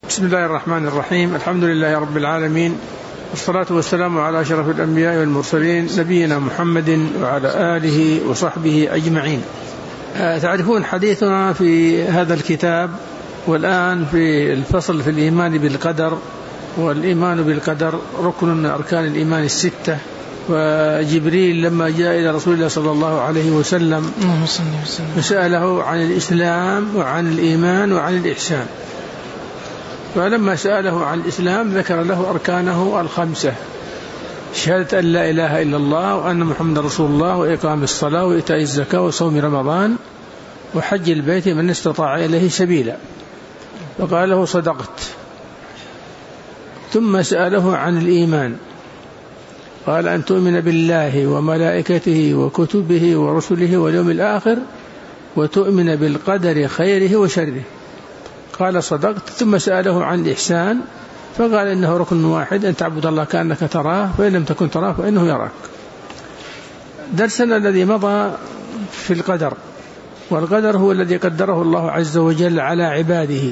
بسم الله الرحمن الرحيم. الحمد لله رب العالمين، والصلاة والسلام على أشرف الأنبياء والمرسلين نبينا محمد وعلى آله وصحبه أجمعين. تعرفون حديثنا في هذا الكتاب، والآن في الفصل في الإيمان بالقدر. والإيمان بالقدر ركن من أركان الإيمان الستة. وجبريل لما جاء إلى رسول الله صلى الله عليه وسلم سأله عن الإسلام وعن الإيمان وعن الإحسان. فلما سأله عن الإسلام ذكر له أركانه الخمسة: شهادة أن لا إله إلا الله وأن محمد رسول الله، وإقام الصلاة وإيتاء الزكاة وصوم رمضان وحج البيت من استطاع إليه سبيلا. فقال له: صدقت. ثم سأله عن الإيمان، قال: أن تؤمن بالله وملائكته وكتبه ورسله واليوم الآخر وتؤمن بالقدر خيره وشره. قال: صدقت. ثم سأله عن الإحسان، فقال: إنه ركن واحد، أن تعبد الله كأنك تراه، فإن لم تكن تراه فإنه يراك. درسنا الذي مضى في القدر، والقدر هو الذي قدره الله عز وجل على عباده،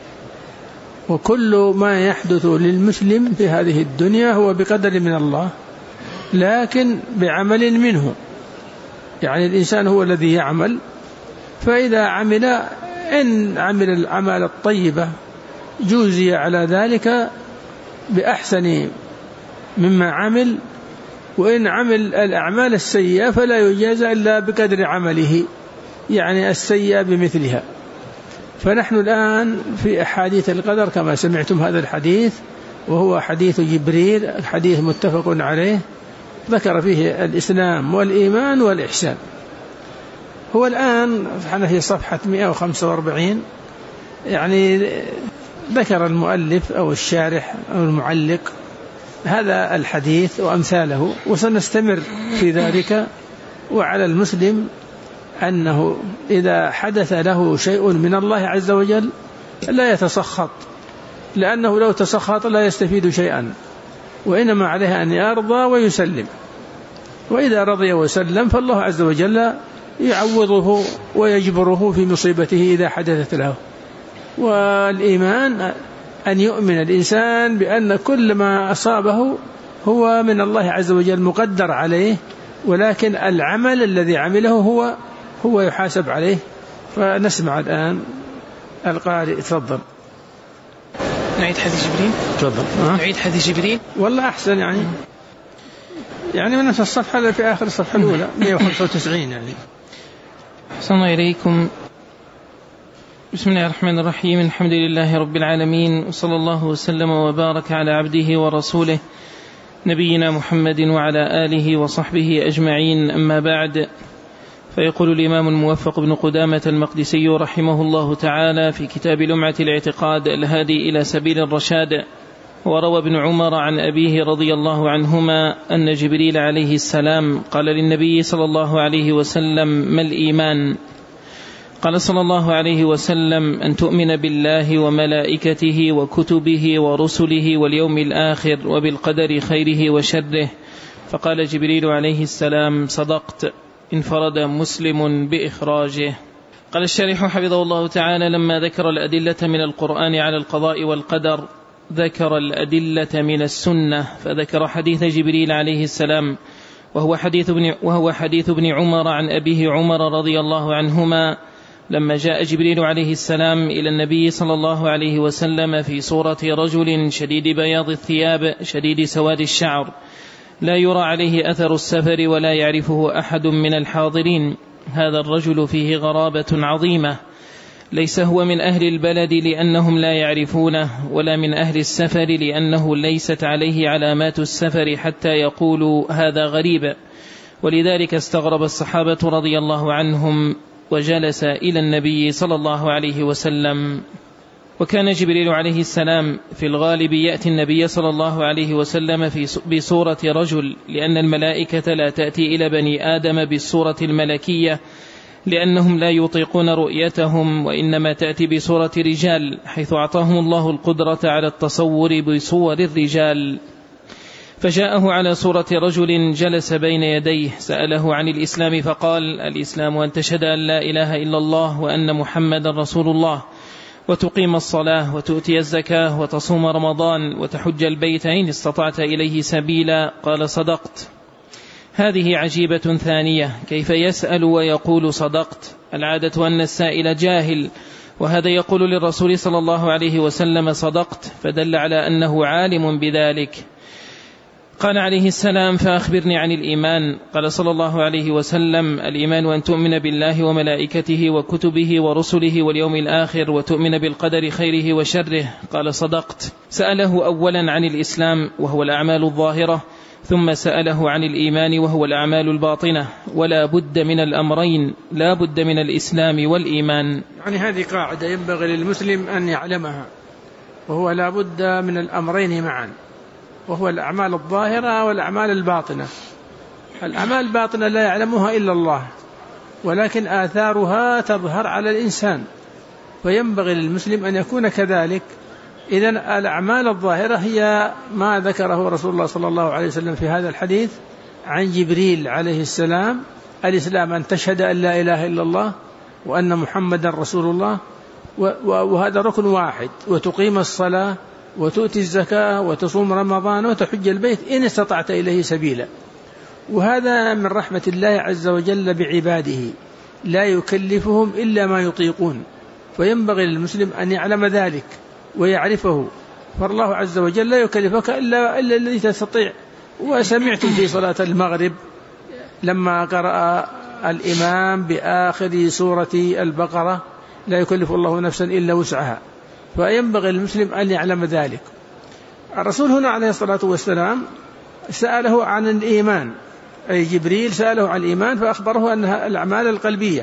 وكل ما يحدث للمسلم في هذه الدنيا هو بقدر من الله، لكن بعمل منه. يعني الإنسان هو الذي يعمل، فإذا عمل إن عمل الأعمال الطيبة جوزي على ذلك بأحسن مما عمل، وإن عمل الأعمال السيئة فلا يجازى إلا بقدر عمله، يعني السيئة بمثلها. فنحن الآن في أحاديث القدر كما سمعتم هذا الحديث، وهو حديث جبريل، حديث متفق عليه، ذكر فيه الإسلام والإيمان والإحسان. هو الآن في صفحة 145 يعني ذكر المؤلف أو الشارح أو المعلق هذا الحديث وأمثاله، وسنستمر في ذلك. وعلى المسلم أنه إذا حدث له شيء من الله عز وجل لا يتسخط، لأنه لو تسخط لا يستفيد شيئا، وإنما عليه أن يرضى ويسلم. وإذا رضي وسلم فالله عز وجل يعوضه ويجبره في مصيبته إذا حدثت له. والإيمان أن يؤمن الإنسان بأن كل ما أصابه هو من الله عز وجل مقدر عليه، ولكن العمل الذي عمله هو يحاسب عليه. فنسمع الآن القارئ. تفضل. نعيد حديث جبريل. تفضل. نعيد حديث جبريل. والله أحسن، يعني من نفس الصفحة في آخر الصفحة الأولى 195 يعني. أحسن إليكم. بسم الله الرحمن الرحيم. الحمد لله رب العالمين، وصلى الله وسلم وبارك على عبده ورسوله نبينا محمد وعلى آله وصحبه أجمعين. أما بعد، فيقول الإمام الموفق بن قدامة المقدسي رحمه الله تعالى في كتاب لمعة الاعتقاد الهادي إلى سبيل الرشاد: وروى ابن عمر عن أبيه رضي الله عنهما أن جبريل عليه السلام قال للنبي صلى الله عليه وسلم: ما الإيمان؟ قال صلى الله عليه وسلم: أن تؤمن بالله وملائكته وكتبه ورسله واليوم الآخر وبالقدر خيره وشره. فقال جبريل عليه السلام: صدقت. انفرد مسلم بإخراجه. قال الشارح حفظه الله تعالى: لما ذكر الأدلة من القرآن على القضاء والقدر ذكر الأدلة من السنة، فذكر حديث جبريل عليه السلام، وهو حديث ابن عمر عن أبيه عمر رضي الله عنهما لما جاء جبريل عليه السلام إلى النبي صلى الله عليه وسلم في صورة رجل شديد بياض الثياب شديد سواد الشعر، لا يرى عليه أثر السفر ولا يعرفه أحد من الحاضرين. هذا الرجل فيه غرابة عظيمة، ليس هو من أهل البلد لأنهم لا يعرفونه، ولا من أهل السفر لأنه ليست عليه علامات السفر حتى يقولوا هذا غريب. ولذلك استغرب الصحابة رضي الله عنهم وجلس إلى النبي صلى الله عليه وسلم. وكان جبريل عليه السلام في الغالب يأتي النبي صلى الله عليه وسلم بصورة رجل، لأن الملائكة لا تأتي إلى بني آدم بالصورة الملكية لأنهم لا يطيقون رؤيتهم، وإنما تأتي بصورة رجال، حيث أعطاهم الله القدرة على التصور بصور الرجال. فجاءه على صورة رجل جلس بين يديه، سأله عن الإسلام فقال: الإسلام أن تشهد أن لا إله إلا الله وأن محمد رسول الله، وتقيم الصلاة وتؤتي الزكاة وتصوم رمضان وتحج البيت إن استطعت إليه سبيلا. قال: صدقت. هذه عجيبة ثانية، كيف يسأل ويقول صدقت؟ العادة أن السائل جاهل، وهذا يقول للرسول صلى الله عليه وسلم: صدقت، فدل على أنه عالم بذلك. قال عليه السلام: فأخبرني عن الإيمان. قال صلى الله عليه وسلم: الإيمان أن تؤمن بالله وملائكته وكتبه ورسله واليوم الآخر وتؤمن بالقدر خيره وشره. قال: صدقت. سأله أولا عن الإسلام وهو الأعمال الظاهرة، ثم سأله عن الإيمان وهو الأعمال الباطنة، ولا بد من الأمرين، لا بد من الإسلام والإيمان. يعني هذه قاعدة ينبغي للمسلم أن يعلمها، وهو لا بد من الأمرين معا، وهو الأعمال الظاهرة والأعمال الباطنة. الأعمال الباطنة لا يعلمها إلا الله، ولكن آثارها تظهر على الإنسان، فينبغي للمسلم أن يكون كذلك. إذن الأعمال الظاهرة هي ما ذكره رسول الله صلى الله عليه وسلم في هذا الحديث عن جبريل عليه السلام: الإسلام أن تشهد أن لا إله إلا الله وأن محمدا رسول الله، وهذا ركن واحد، وتقيم الصلاة وتؤتي الزكاة وتصوم رمضان وتحج البيت إن استطعت إليه سبيلا. وهذا من رحمة الله عز وجل بعباده، لا يكلفهم إلا ما يطيقون، فينبغي للمسلم أن يعلم ذلك ويعرفه، فالله عز وجل لا يكلفك إلا الذي تستطيع. وسمعتم في صلاة المغرب لما قرأ الإمام بآخر سورة البقرة: لا يكلف الله نفسا إلا وسعها، فينبغي للمسلم أن يعلم ذلك. الرسول هنا عليه الصلاة والسلام سأله عن الإيمان، أي جبريل سأله عن الإيمان فأخبره أنها الأعمال القلبية.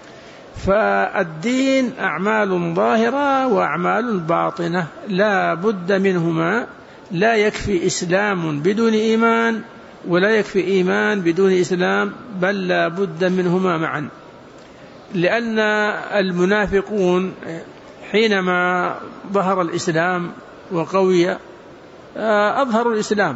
فالدين أعمال ظاهرة وأعمال باطنة لا بد منهما، لا يكفي إسلام بدون إيمان، ولا يكفي إيمان بدون إسلام، بل لا بد منهما معا. لأن المنافقون حينما ظهر الإسلام وقوي أظهروا الإسلام،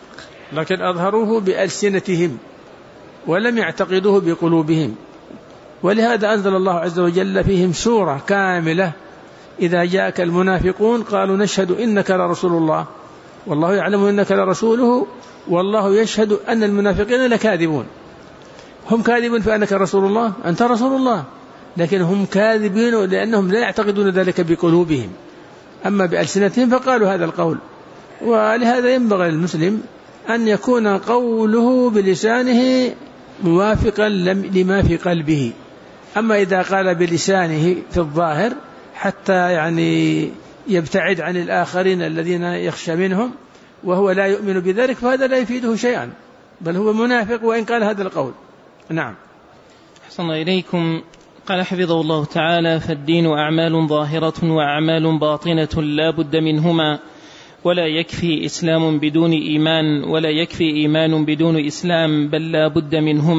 لكن أظهروه بألسنتهم ولم يعتقدوه بقلوبهم، ولهذا أنزل الله عز وجل فيهم سورة كاملة: إذا جاءك المنافقون قالوا نشهد إنك لرسول الله والله يعلم إنك لرسوله والله يشهد أن المنافقين لكاذبون. هم كاذبون فأنك رسول الله، أنت رسول الله، لكن هم كاذبين لأنهم لا يعتقدون ذلك بقلوبهم، أما بألسنتهم فقالوا هذا القول. ولهذا ينبغي للمسلم أن يكون قوله بلسانه موافقا لما في قلبه. أما إذا قال بلسانه في الظاهر حتى يعني يبتعد عن الآخرين الذين يخشى منهم وهو لا يؤمن بذلك، فهذا لا يفيده شيئا، بل هو منافق وإن قال هذا القول. نعم. أحسن إليكم. قال حفظه الله تعالى: فالدين أعمال ظاهرة وأعمال باطنة لا بد منهما، ولا يكفي إسلام بدون إيمان، ولا يكفي إيمان بدون إسلام، بل لا بد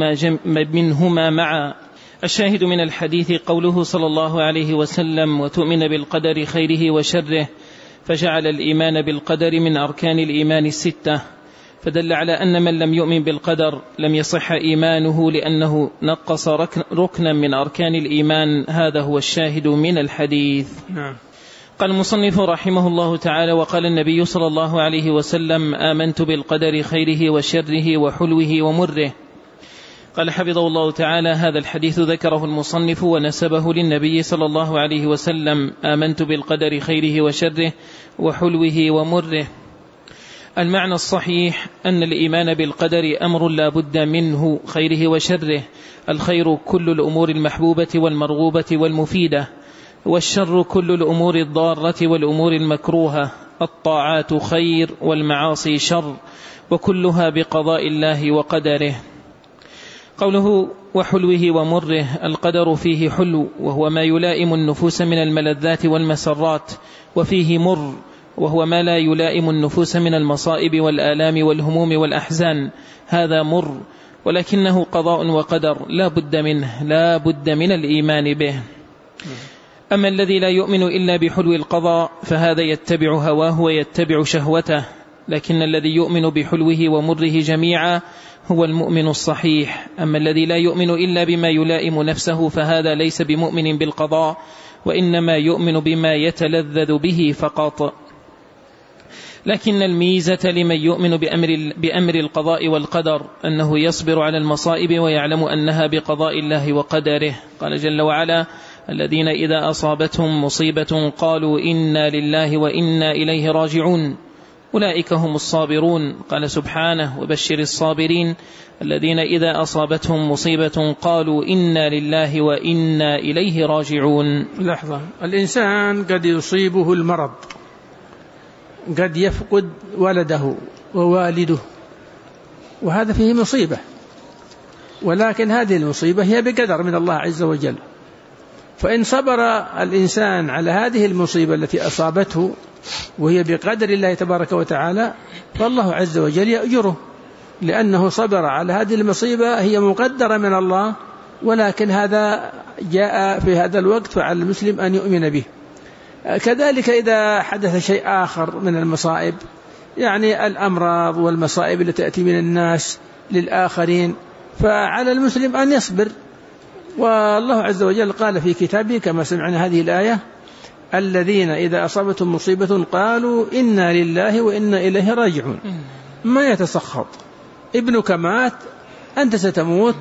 منهما معا. الشاهد من الحديث قوله صلى الله عليه وسلم: وتؤمن بالقدر خيره وشره، فجعل الإيمان بالقدر من أركان الإيمان الستة، فدل على أن من لم يؤمن بالقدر لم يصح إيمانه لأنه نقص ركنا من أركان الإيمان. هذا هو الشاهد من الحديث. نعم. قال المصنف رحمه الله تعالى: وقال النبي صلى الله عليه وسلم: آمنت بالقدر خيره وشره وحلوه ومره. قال حفظه الله تعالى: هذا الحديث ذكره المصنف ونسبه للنبي صلى الله عليه وسلم: آمنت بالقدر خيره وشره وحلوه ومره. المعنى الصحيح أن الإيمان بالقدر أمر لا بد منه، خيره وشره. الخير كل الأمور المحبوبة والمرغوبة والمفيدة، والشر كل الأمور الضارة والأمور المكروهة. الطاعات خير والمعاصي شر، وكلها بقضاء الله وقدره. قوله وحلوه ومره: القدر فيه حلو وهو ما يلائم النفوس من الملذات والمسرات، وفيه مر وهو ما لا يلائم النفوس من المصائب والآلام والهموم والأحزان. هذا مر، ولكنه قضاء وقدر لا بد منه، لا بد من الإيمان به. أما الذي لا يؤمن إلا بحلو القضاء فهذا يتبع هواه ويتبع شهوته، لكن الذي يؤمن بحلوه ومره جميعا هو المؤمن الصحيح. أما الذي لا يؤمن إلا بما يلائم نفسه فهذا ليس بمؤمن بالقضاء وإنما يؤمن بما يتلذذ به فقط. لكن الميزة لمن يؤمن بأمر القضاء والقدر أنه يصبر على المصائب ويعلم أنها بقضاء الله وقدره. قال جل وعلا: الذين إذا أصابتهم مصيبة قالوا إنا لله وإنا إليه راجعون أولئك هم الصابرون. قال سبحانه: وبشر الصابرين الذين إذا أصابتهم مصيبة قالوا إنا لله وإنا إليه راجعون. لحظة، الإنسان قد يصيبه المرض، قد يفقد ولده ووالده، وهذا فيه مصيبة، ولكن هذه المصيبة هي بقدر من الله عز وجل. فإن صبر الإنسان على هذه المصيبة التي أصابته وهي بقدر الله تبارك وتعالى، فالله عز وجل يأجره، لأنه صبر على هذه المصيبة هي مقدرة من الله، ولكن هذا جاء في هذا الوقت، فعلى المسلم أن يؤمن به. كذلك إذا حدث شيء آخر من المصائب، يعني الأمراض والمصائب التي تأتي من الناس للآخرين، فعلى المسلم أن يصبر. والله عز وجل قال في كتابه كما سمعنا هذه الآية: الذين إذا أصابتهم مصيبة قالوا إنا لله وإنا إليه راجعون. ما يتسخط، ابنك مات، أنت ستموت،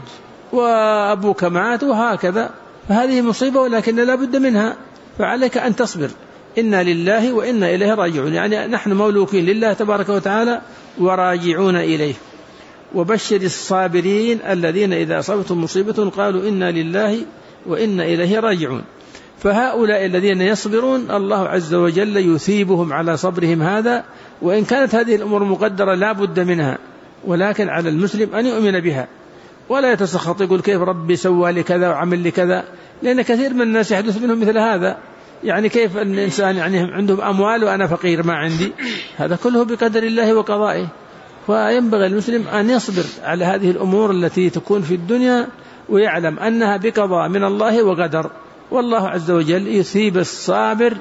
وأبوك مات، وهكذا، فهذه مصيبة ولكن لا بد منها، فعليك أن تصبر. إنا لله وإنا إليه راجعون، يعني نحن مولوكين لله تبارك وتعالى وراجعون إليه. وبشر الصابرين الذين إذا أصابتهم مصيبة قالوا إنا لله وإنا إليه راجعون. فهؤلاء الذين يصبرون الله عز وجل يثيبهم على صبرهم هذا، وإن كانت هذه الأمور مقدرة لا بد منها، ولكن على المسلم أن يؤمن بها ولا يتسخط يقول كيف ربي سوى لي كذا وعمل لي كذا، لأن كثير من الناس يحدث منهم مثل هذا. يعني كيف أن الإنسان يعني عندهم أموال وأنا فقير ما عندي، هذا كله بقدر الله وقضائه. فينبغي المسلم أن يصبر على هذه الأمور التي تكون في الدنيا، ويعلم أنها بقضاء من الله وقدر، والله عز وجل يثيب الصابر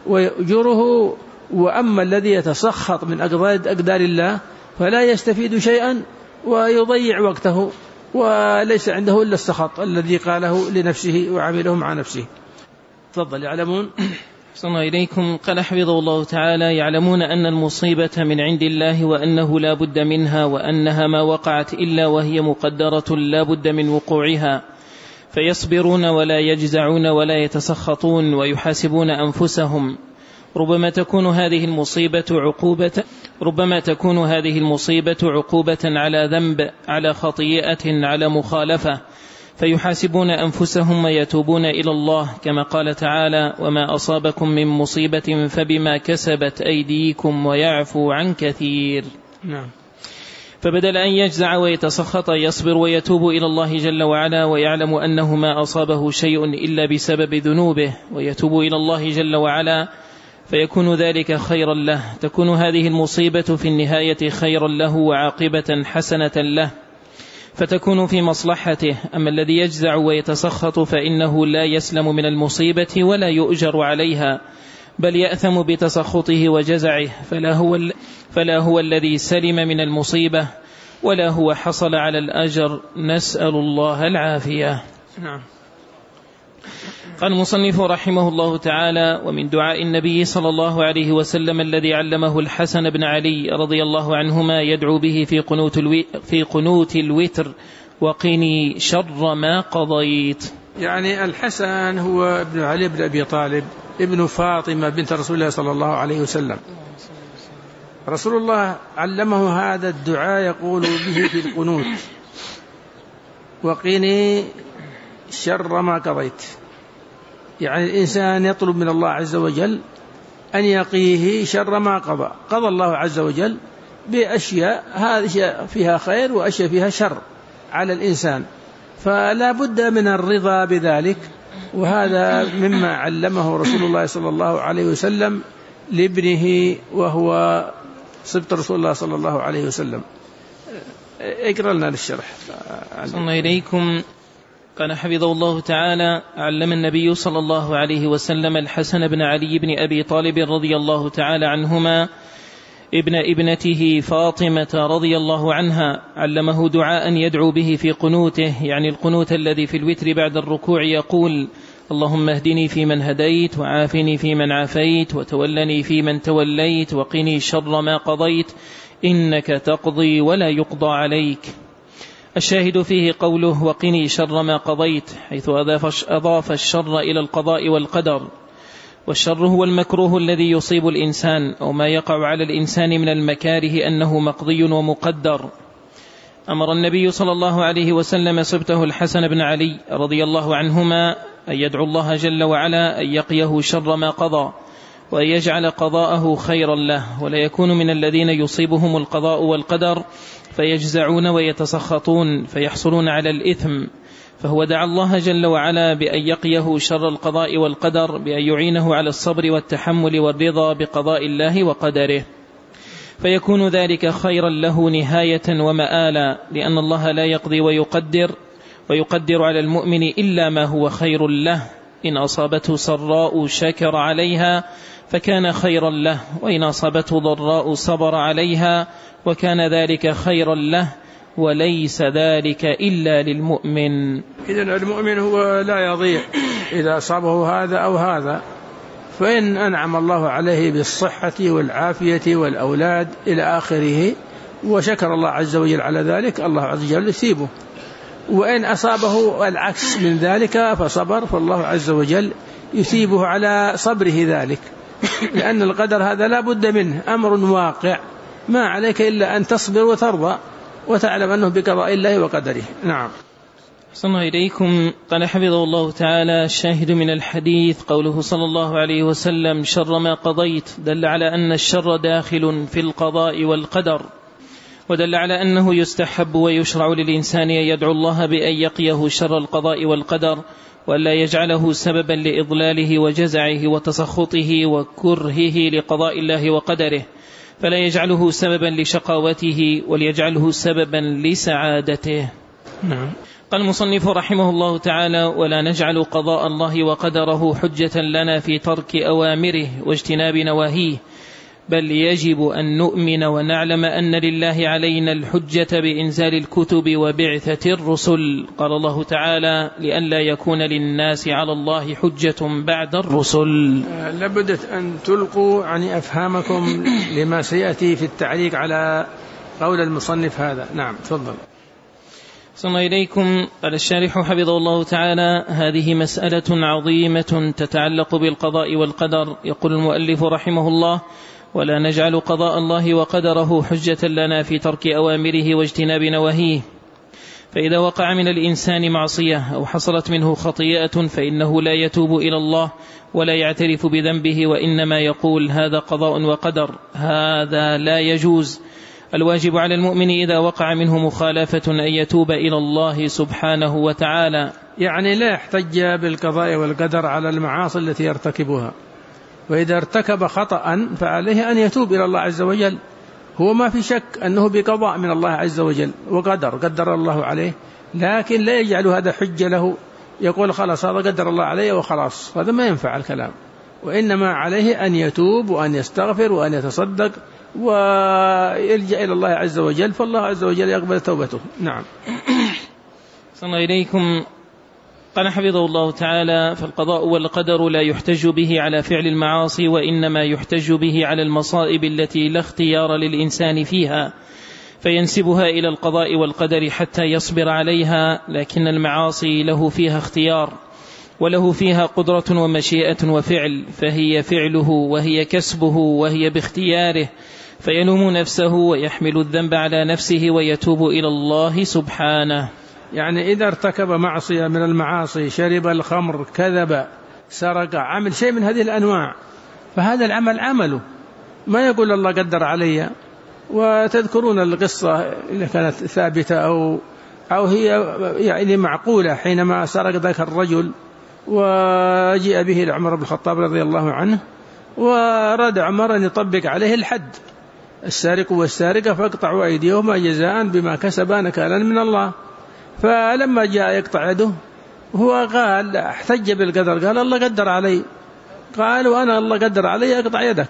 ويؤجره. وأما الذي يتسخط من أقدار الله فلا يستفيد شيئا ويضيع وقته، وليس عنده إلا السخط الذي قاله لنفسه وعمله مع نفسه. تفضل. يعلمون صلى الله إليكم. قال حفظه الله تعالى: يعلمون أن المصيبة من عند الله وأنه لا بد منها، وأنها ما وقعت إلا وهي مقدرة لا بد من وقوعها، فيصبرون ولا يجزعون ولا يتسخطون ويحاسبون أنفسهم. ربما تكون هذه المصيبة عقوبة على ذنب، على خطيئة، على مخالفة، فيحاسبون أنفسهم ويتوبون إلى الله، كما قال تعالى: وما أصابكم من مصيبة فبما كسبت أيديكم ويعفو عن كثير. نعم. فبدل أن يجزع ويتسخط يصبر ويتوب إلى الله جل وعلا، ويعلم أنه ما أصابه شيء إلا بسبب ذنوبه، ويتوب إلى الله جل وعلا، فيكون ذلك خيرا له. تكون هذه المصيبة في النهاية خيرا له وعاقبة حسنة له، فتكون في مصلحته. أما الذي يجزع ويتسخط فإنه لا يسلم من المصيبة ولا يؤجر عليها، بل يأثم بتسخطه وجزعه، فلا هو الذي سلم من المصيبة ولا هو حصل على الأجر، نسأل الله العافية. نعم. قال المصنف رحمه الله تعالى: ومن دعاء النبي صلى الله عليه وسلم الذي علمه الحسن بن علي رضي الله عنهما يدعو به في قنوت الوتر: وقني شر ما قضيت. يعني الحسن هو ابن علي بن أبي طالب ابن فاطمة بنت رسول الله صلى الله عليه وسلم. رسول الله علمه هذا الدعاء يقول به في القنوت: وقني شر ما قضيت. يعني الإنسان يطلب من الله عز وجل أن يقيه شر ما قضى الله عز وجل بأشياء، هذه فيها خير وأشياء فيها شر على الإنسان، فلا بد من الرضا بذلك. وهذا مما علمه رسول الله صلى الله عليه وسلم لابنه وهو صبت رسول الله صلى الله عليه وسلم. اقرأ لنا الشرح. صلى الله إليكم. قال حفظه الله تعالى: علم النبي صلى الله عليه وسلم الحسن بن علي بن أبي طالب رضي الله تعالى عنهما ابن ابنته فاطمة رضي الله عنها، علمه دعاء يدعو به في قنوته، يعني القنوت الذي في الوتر بعد الركوع، يقول: اللهم اهدني فيمن هديت، وعافني فيمن عافيت، وتولني فيمن توليت، وقني شر ما قضيت، إنك تقضي ولا يقضى عليك. الشاهد فيه قوله وقني شر ما قضيت، حيث أضاف الشر إلى القضاء والقدر، والشر هو المكروه الذي يصيب الإنسان أو ما يقع على الإنسان من المكاره أنه مقضي ومقدر. أمر النبي صلى الله عليه وسلم صبته الحسن بن علي رضي الله عنهما أن يدعو الله جل وعلا أن يقيه شر ما قضى، وأن يجعل قضاءه خيرا له، ولا يكون من الذين يصيبهم القضاء والقدر فيجزعون ويتسخطون فيحصلون على الإثم. فهو دعا الله جل وعلا بأن يقيه شر القضاء والقدر، بأن يعينه على الصبر والتحمل والرضا بقضاء الله وقدره، فيكون ذلك خيرا له نهاية ومآلا، لأن الله لا يقضي ويقدر على المؤمن إلا ما هو خير له. إن أصابته سراء شكر عليها فكان خيرا له، وإن أصابته ضراء صبر عليها وكان ذلك خيرا له، وليس ذلك إلا للمؤمن. إذن المؤمن هو لا يضيع إذا أصابه هذا أو هذا، فإن أنعم الله عليه بالصحة والعافية والأولاد إلى آخره وشكر الله عز وجل على ذلك، الله عز وجل يثيبه. وإن أصابه العكس من ذلك فصبر، فالله عز وجل يثيبه على صبره ذلك، لأن القدر هذا لا بد منه، أمر واقع، ما عليك إلا أن تصبر وترضى وتعلم أنه بقضاء الله وقدره. نعم. صلى الله إليكم. قال حفظه الله تعالى: الشاهد من الحديث قوله صلى الله عليه وسلم شر ما قضيت، دل على أن الشر داخل في القضاء والقدر، ودل على أنه يستحب ويشرع للإنسان أن يدعو الله بأن يقيه شر القضاء والقدر، وألا يجعله سببا لإضلاله وجزعه وتسخطه وكرهه لقضاء الله وقدره، فلا يجعله سببا لشقاوته وليجعله سببا لسعادته. نعم. قال المصنف رحمه الله تعالى: ولا نجعل قضاء الله وقدره حجة لنا في ترك أوامره واجتناب نواهيه، بل يجب أن نؤمن ونعلم أن لله علينا الحجة بإنزال الكتب وبعثة الرسل. قال الله تعالى: لئلا يكون للناس على الله حجة بعد الرسل. لابد أن تلقوا عن أفهامكم لما سيأتي في التعليق على قول المصنف هذا. نعم، تفضل. صلى الله إليكم. قال الشارح حفظه الله تعالى: هذه مسألة عظيمة تتعلق بالقضاء والقدر. يقول المؤلف رحمه الله: ولا نجعل قضاء الله وقدره حجة لنا في ترك أوامره واجتناب نواهيه، فإذا وقع من الإنسان معصية أو حصلت منه خطيئة فإنه لا يتوب إلى الله ولا يعترف بذنبه، وإنما يقول هذا قضاء وقدر. هذا لا يجوز. الواجب على المؤمن إذا وقع منه مخالفة أن يتوب إلى الله سبحانه وتعالى، يعني لا يحتج بالقضاء والقدر على المعاصي التي يرتكبها، وإذا ارتكب خطأ فعليه أن يتوب إلى الله عز وجل. هو ما في شك أنه بقضاء من الله عز وجل قدر الله عليه، لكن لا يجعل هذا حجة له، يقول خلاص هذا قدر الله عليه وخلاص، هذا ما ينفع الكلام. وإنما عليه أن يتوب وأن يستغفر وأن يتصدق ويلجأ إلى الله عز وجل، فالله عز وجل يقبل توبته. نعم. صلى الله إليكم. قال حفظه الله تعالى: فالقضاء والقدر لا يحتج به على فعل المعاصي، وإنما يحتج به على المصائب التي لا اختيار للإنسان فيها، فينسبها إلى القضاء والقدر حتى يصبر عليها، لكن المعاصي له فيها اختيار وله فيها قدرة ومشيئة وفعل، فهي فعله وهي كسبه وهي باختياره، فيلوم نفسه ويحمل الذنب على نفسه ويتوب إلى الله سبحانه. يعني إذا ارتكب معصية من المعاصي، شرب الخمر، كذب، سرق، عمل شيء من هذه الأنواع، فهذا العمل عمله، ما يقول الله قدر علي. وتذكرون القصة اللي كانت ثابتة أو هي يعني معقولة، حينما سرق ذاك الرجل وجاء به لعمر بن الخطاب رضي الله عنه، وراد عمر أن يطبق عليه الحد، السارق والسارقة فاقطعوا أيديهما جزاء بما كسبا نكالا من الله. فلما جاء يقطع يده هو قال احتج بالقدر، قال الله قدر علي، قال وأنا الله قدر علي أقطع يدك،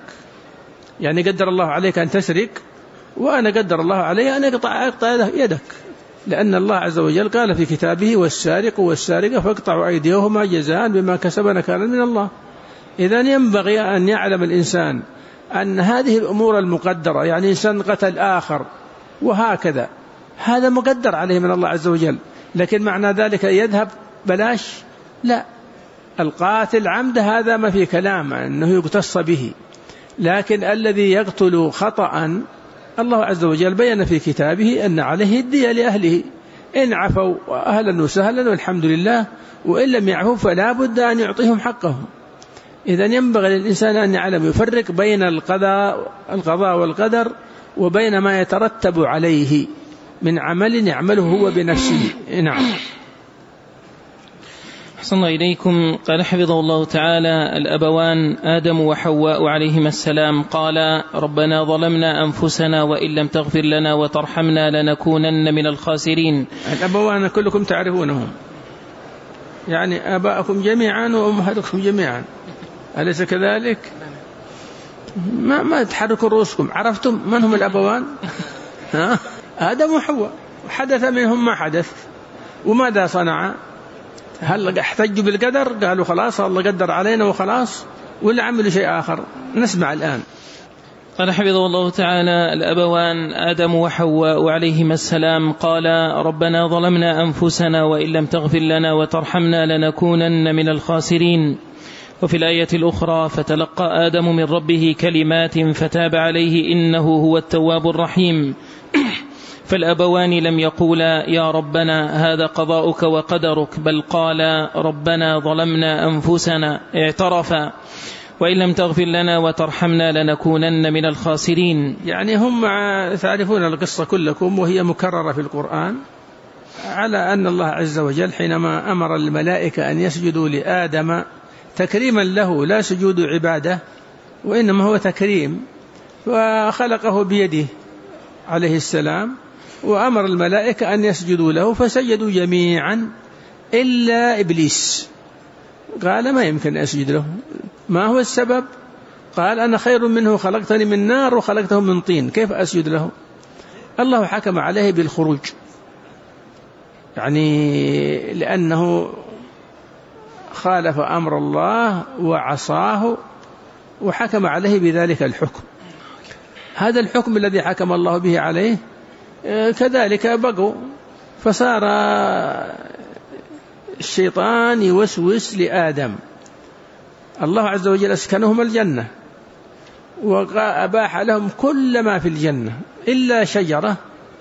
يعني قدر الله عليك أن تسرق وأنا قدر الله علي أن أقطع يدك. لأن الله عز وجل قال في كتابه والسارق والسارقة فاقطعوا أيديهما جزاء بما كسبا نكالا من الله. إذن ينبغي أن يعلم الإنسان أن هذه الأمور المقدرة، يعني إنسان قتل آخر وهكذا، هذا مقدر عليه من الله عز وجل، لكن معنى ذلك يذهب بلاش؟ لا، القاتل عمد هذا ما في كلام أنه يقتص به، لكن الذي يقتل خطأ الله عز وجل بيّن في كتابه أن عليه الدية لأهله، إن عفوا أهلا وسهلا والحمد لله، وإن لم يعفوا فلا بد أن يعطيهم حقهم. إذن ينبغي للإنسان أن يعلم يفرق بين القضاء والقدر وبين ما يترتب عليه من عمل يعمله هو بنفسه. نعم. أحسن الله إليكم. قال حفظه الله تعالى: الأبوان آدم وحواء عليهما السلام قال: ربنا ظلمنا أنفسنا وإن لم تغفر لنا وترحمنا لنكونن من الخاسرين. الأبوان كلكم تعرفونهم، يعني آباءكم جميعا وأمهاتكم جميعا، أليس كذلك؟ ما تحركوا رؤوسكم، عرفتم من هم الأبوان؟ آدم وحواء، حدث منهم ما حدث، وماذا صنع؟ هل احتجوا بالقدر؟ قالوا خلاص الله قدر علينا وخلاص، ولا عملوا شيء آخر؟ نسمع الآن. قال حفظه الله تعالى: الأبوان آدم وحواء عليهما السلام قال: ربنا ظلمنا أنفسنا وإن لم تغفر لنا وترحمنا لنكونن من الخاسرين. وفي الآية الأخرى: فتلقى آدم من ربه كلمات فتاب عليه إنه هو التواب الرحيم. فالأبوان لم يقولا يا ربنا هذا قضاؤك وقدرك، بل قالا ربنا ظلمنا أنفسنا، اعترفا، وإن لم تغفر لنا وترحمنا لنكونن من الخاسرين. يعني هم تعرفون القصة كلكم وهي مكررة في القرآن، على أن الله عز وجل حينما أمر الملائكة أن يسجدوا لآدم تكريما له، لا سجود عبادة وإنما هو تكريم، وخلقه بيده عليه السلام، وأمر الملائكة أن يسجدوا له فسجدوا جميعا إلا إبليس، قال ما يمكن أسجد له. ما هو السبب؟ قال أنا خير منه، خلقتني من نار وخلقته من طين، كيف أسجد له؟ الله حكم عليه بالخروج، يعني لأنه خالف أمر الله وعصاه وحكم عليه بذلك الحكم. هذا الحكم الذي حكم الله به عليه كذلك بقوا، فصار الشيطان يوسوس لآدم. الله عز وجل أسكنهم الجنة وأباح لهم كل ما في الجنة إلا شجرة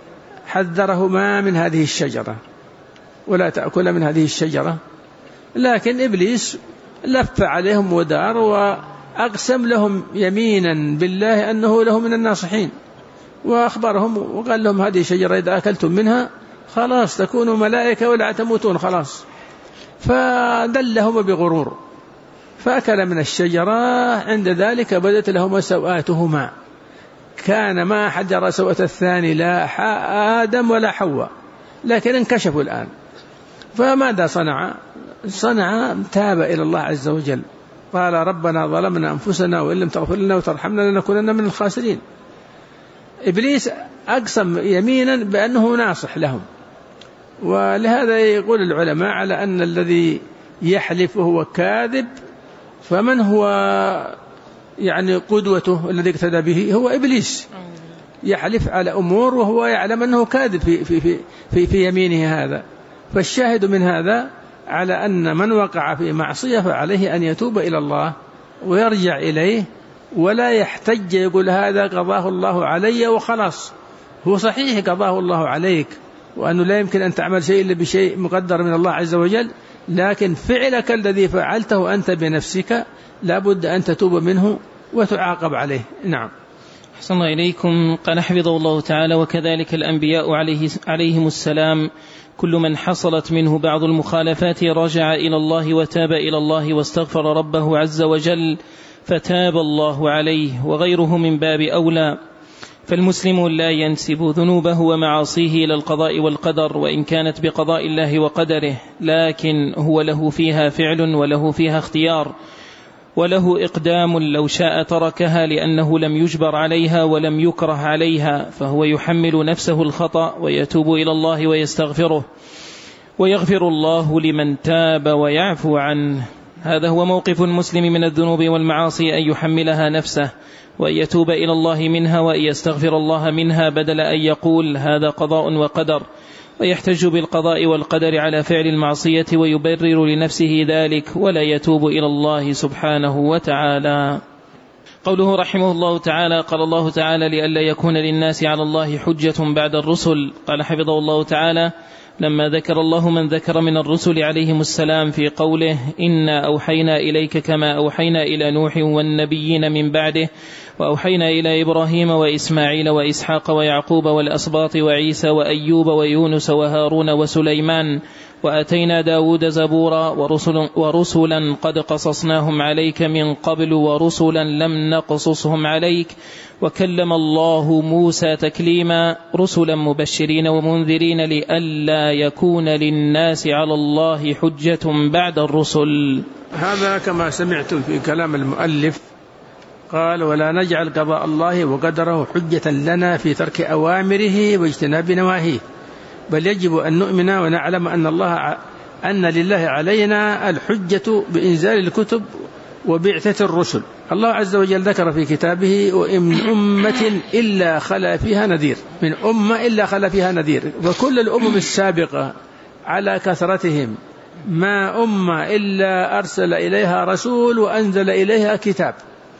حذرهما من هذه الشجرة ولا تأكل من هذه الشجرة، لكن إبليس لف عليهم ودار وأقسم لهم يمينا بالله أنه له من الناصحين، وأخبرهم وقال لهم هذه الشجرة إذا أكلتم منها خلاص تكونوا ملائكة ولا تموتون خلاص، فدلهم بغرور فأكل من الشجرة. عند ذلك بدت لهما سوآتهما، كان ما أحد يرى سوءة الثاني، لا آدم ولا حواء، لكن انكشفوا الآن. فماذا صنع؟ تاب إلى الله عز وجل، قال ربنا ظلمنا أنفسنا وإن لم تغفر لنا وترحمنا لنكونن من الخاسرين. إبليس أقسم يمينا بأنه ناصح لهم، ولهذا يقول العلماء على أن الذي يحلف وهو كاذب فمن هو يعني قدوته الذي اقتدى به؟ هو إبليس، يحلف على أمور وهو يعلم أنه كاذب في يمينه هذا. فالشاهد من هذا على أن من وقع في معصية فعليه أن يتوب إلى الله ويرجع إليه، ولا يحتج يقول هذا قضاه الله علي وخلاص. هو صحيح قضاه الله عليك وأنه لا يمكن أن تعمل شيء إلا بشيء مقدر من الله عز وجل، لكن فعلك الذي فعلته أنت بنفسك لا بد أن تتوب منه وتعاقب عليه. نعم. أحسن الله إليكم. قال حفظه الله تعالى: وكذلك الأنبياء عليهم السلام كل من حصلت منه بعض المخالفات رجع إلى الله وتاب إلى الله واستغفر ربه عز وجل فتاب الله عليه، وغيره من باب أولى. فالمسلم لا ينسب ذنوبه ومعاصيه إلى القضاء والقدر، وإن كانت بقضاء الله وقدره، لكن هو له فيها فعل وله فيها اختيار، وله إقدام لو شاء تركها لأنه لم يجبر عليها ولم يكره عليها، فهو يحمل نفسه الخطأ ويتوب إلى الله ويستغفره، ويغفر الله لمن تاب ويعفو عنه. هذا هو موقف المسلم من الذنوب والمعاصي، أن يحملها نفسه وأن يتوب إلى الله منها وأن يستغفر الله منها، بدل أن يقول هذا قضاء وقدر، ويحتج بالقضاء والقدر على فعل المعصية ويبرر لنفسه ذلك ولا يتوب إلى الله سبحانه وتعالى. قوله رحمه الله تعالى: قال الله تعالى: لئلا يكون للناس على الله حجة بعد الرسل. قال حفظه الله تعالى: لما ذكر الله من ذكر من الرسل عليهم السلام في قوله: إنا أوحينا إليك كما أوحينا إلى نوح والنبيين من بعده، وأوحينا إلى إبراهيم وإسماعيل وإسحاق ويعقوب والأسباط وعيسى وأيوب ويونس وهارون وسليمان، وأتينا داود زبورا، ورسلا قد قصصناهم عليك من قبل ورسلا لم نقصصهم عليك، وكلم الله موسى تكليما، رسلا مبشرين ومنذرين لئلا يكون للناس على الله حجة بعد الرسل. هذا كما سمعتم في كلام المؤلف، قال: ولا نجعل قضاء الله وقدره حجة لنا في ترك أوامره واجتناب نواهيه، بل يجب أن نؤمن ونعلم أن لله علينا الحجة بإنزال الكتب وبعثة الرسل. الله عز وجل ذكر في كتابه: وإن أمة إلا خلا فيها نذير، من أمة إلا خلا فيها نذير. وكل الأمم السابقة على كثرتهم ما أمة إلا أرسل إليها رسول وأنزل إليها كتاب.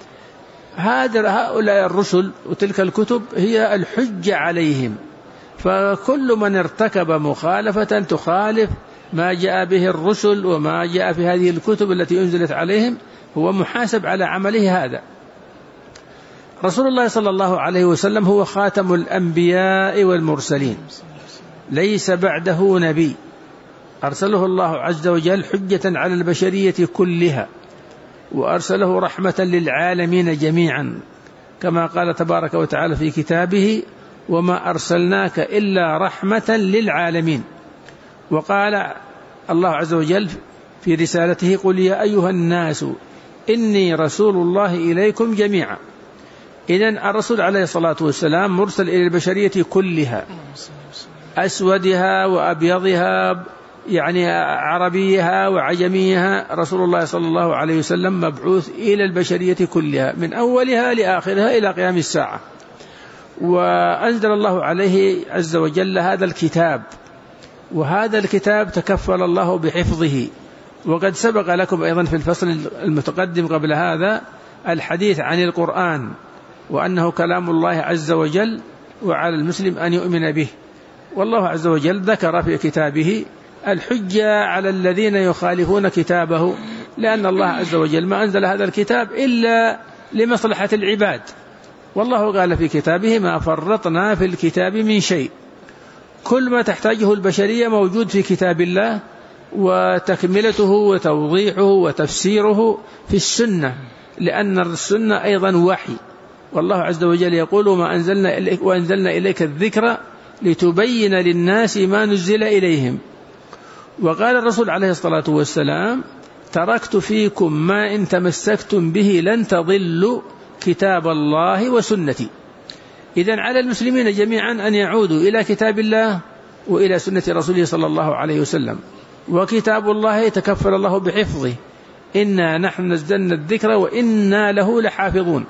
هؤلاء الرسل وتلك الكتب هي الحجة عليهم، فكل من ارتكب مخالفة تخالف ما جاء به الرسل وما جاء في هذه الكتب التي أنزلت عليهم هو محاسب على عمله هذا. رسول الله صلى الله عليه وسلم هو خاتم الأنبياء والمرسلين، ليس بعده نبي، أرسله الله عز وجل حجة على البشرية كلها، وأرسله رحمة للعالمين جميعا، كما قال تبارك وتعالى في كتابه: وما أرسلناك إلا رحمة للعالمين. وقال الله عز وجل في رسالته: قل يا أيها الناس إني رسول الله إليكم جميعا. إذن الرسول عليه الصلاة والسلام مرسل إلى البشرية كلها، أسودها وأبيضها، يعني عربيها وعجميها. رسول الله صلى الله عليه وسلم مبعوث إلى البشرية كلها من أولها لآخرها إلى قيام الساعة. وأنزل الله عليه عز وجل هذا الكتاب، وهذا الكتاب تكفل الله بحفظه. وقد سبق لكم أيضا في الفصل المتقدم قبل هذا الحديث عن القرآن، وأنه كلام الله عز وجل، وعلى المسلم أن يؤمن به. والله عز وجل ذكر في كتابه الحجة على الذين يخالفون كتابه، لأن الله عز وجل ما أنزل هذا الكتاب إلا لمصلحة العباد. والله قال في كتابه: ما فرطنا في الكتاب من شيء. كل ما تحتاجه البشرية موجود في كتاب الله، وتكملته وتوضيحه وتفسيره في السنة، لأن السنة أيضا وحي. والله عز وجل يقول: وأنزلنا إليك الذكر لتبين للناس ما نزل إليهم. وقال الرسول عليه الصلاة والسلام: تركت فيكم ما إن تمسكتم به لن تضلوا كتاب الله وسنتي. إذن على المسلمين جميعا أن يعودوا إلى كتاب الله وإلى سنة رسوله صلى الله عليه وسلم. وكتاب الله تكفل الله بحفظه: إنا نحن نزلنا الذكر وإنا له لحافظون.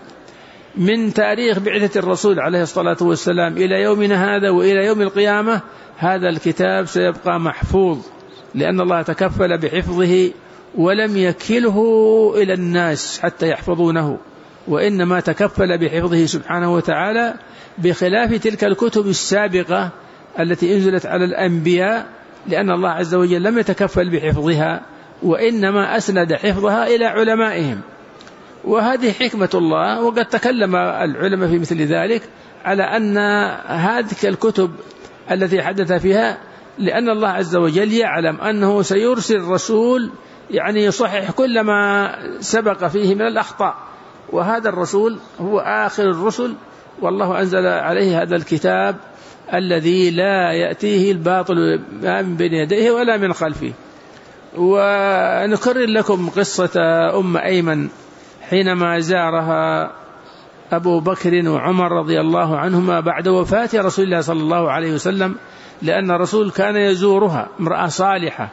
من تاريخ بعثة الرسول عليه الصلاة والسلام إلى يومنا هذا وإلى يوم القيامة هذا الكتاب سيبقى محفوظ، لأن الله تكفل بحفظه ولم يكله إلى الناس حتى يحفظونه، وإنما تكفل بحفظه سبحانه وتعالى، بخلاف تلك الكتب السابقة التي أنزلت على الأنبياء، لأن الله عز وجل لم يتكفل بحفظها، وإنما أسند حفظها إلى علمائهم. وهذه حكمة الله، وقد تكلم العلماء في مثل ذلك على أن هذه الكتب التي حدث فيها، لأن الله عز وجل يعلم أنه سيرسل رسول يعني يصحح كل ما سبق فيه من الأخطاء، وهذا الرسول هو آخر الرسل، والله أنزل عليه هذا الكتاب الذي لا يأتيه الباطل من بين يديه ولا من خلفه. ونكرر لكم قصة أم أيمن حينما زارها أبو بكر وعمر رضي الله عنهما بعد وفاة رسول الله صلى الله عليه وسلم، لأن الرسول كان يزورها امرأة صالحة،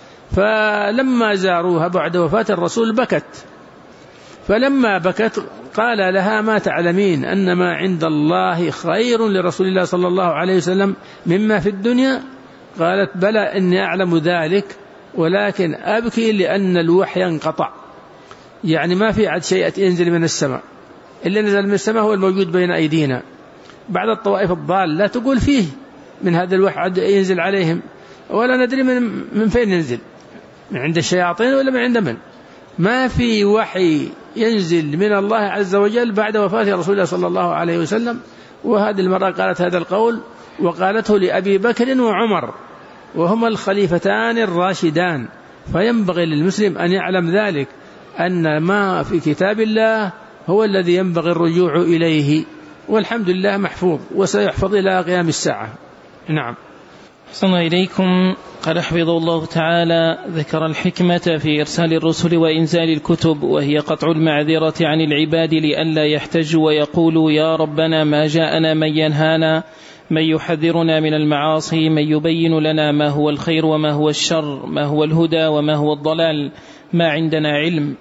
فلما زاروها بعد وفاة الرسول بكت، فلما بكت قال لها: ما تعلمين أن ما عند الله خير لرسول الله صلى الله عليه وسلم مما في الدنيا؟ قالت: بلى إني أعلم ذلك، ولكن أبكي لأن الوحي انقطع. يعني ما في عد شيء ينزل من السماء، اللي نزل من السماء هو الموجود بين أيدينا. بعد الطوائف الضالة لا تقول فيه من هذا الوحي ينزل عليهم، ولا ندري من فين ينزل، من عند الشياطين ولا من عند من. ما في وحي ينزل من الله عز وجل بعد وفاة رسول الله صلى الله عليه وسلم. وهذه المرأة قالت هذا القول، وقالته لأبي بكر وعمر، وهما الخليفتان الراشدان. فينبغي للمسلم أن يعلم ذلك، أن ما في كتاب الله هو الذي ينبغي الرجوع إليه، والحمد لله محفوظ وسيحفظ إلى قيام الساعة. نعم. أحسن إليكم. قال حفظه الله تعالى: ذكر الحكمة في إرسال الرسل وإنزال الكتب، وهي قطع المعذرة عن العباد لئلا يحتجوا ويقولوا: يا ربنا ما جاءنا من ينهانا، من يحذرنا من المعاصي، من يبين لنا ما هو الخير وما هو الشر، ما هو الهدى وما هو الضلال، ما عندنا علم.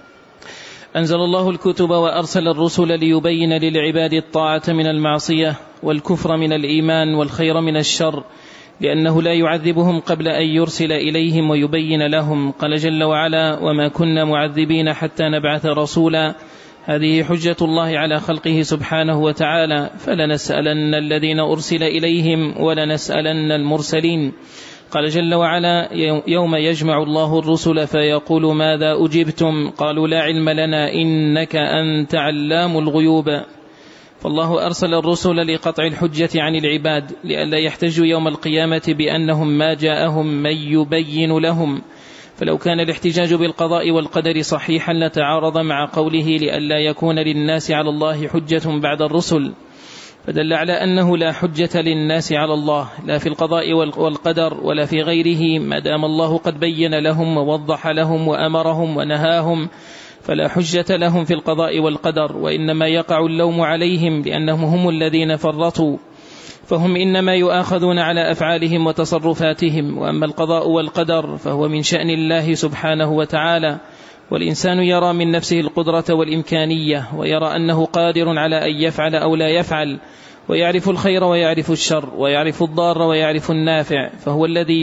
أنزل الله الكتب وأرسل الرسل ليبين للعباد الطاعة من المعصية، والكفر من الإيمان، والخير من الشر، لأنه لا يعذبهم قبل أن يرسل إليهم ويبين لهم. قال جل وعلا: وما كنا معذبين حتى نبعث رسولا. هذه حجة الله على خلقه سبحانه وتعالى، فلنسألن الذين أرسل إليهم ولنسألن المرسلين. قال جل وعلا: يوم يجمع الله الرسل فيقول ماذا أجبتم، قالوا لا علم لنا إنك أنت علام الغيوب. فالله أرسل الرسل لقطع الحجة عن العباد، لئلا يحتجوا يوم القيامة بأنهم ما جاءهم من يبين لهم. فلو كان الاحتجاج بالقضاء والقدر صحيحا لتعارض مع قوله: لئلا يكون للناس على الله حجة بعد الرسل، فدل على أنه لا حجة للناس على الله، لا في القضاء والقدر ولا في غيره، ما دام الله قد بين لهم ووضح لهم وأمرهم ونهاهم، فلا حجة لهم في القضاء والقدر، وإنما يقع اللوم عليهم لأنهم هم الذين فرطوا، فهم إنما يؤاخذون على أفعالهم وتصرفاتهم. وأما القضاء والقدر فهو من شأن الله سبحانه وتعالى، والإنسان يرى من نفسه القدرة والإمكانية، ويرى أنه قادر على أن يفعل أو لا يفعل، ويعرف الخير ويعرف الشر، ويعرف الضار ويعرف النافع، فهو الذي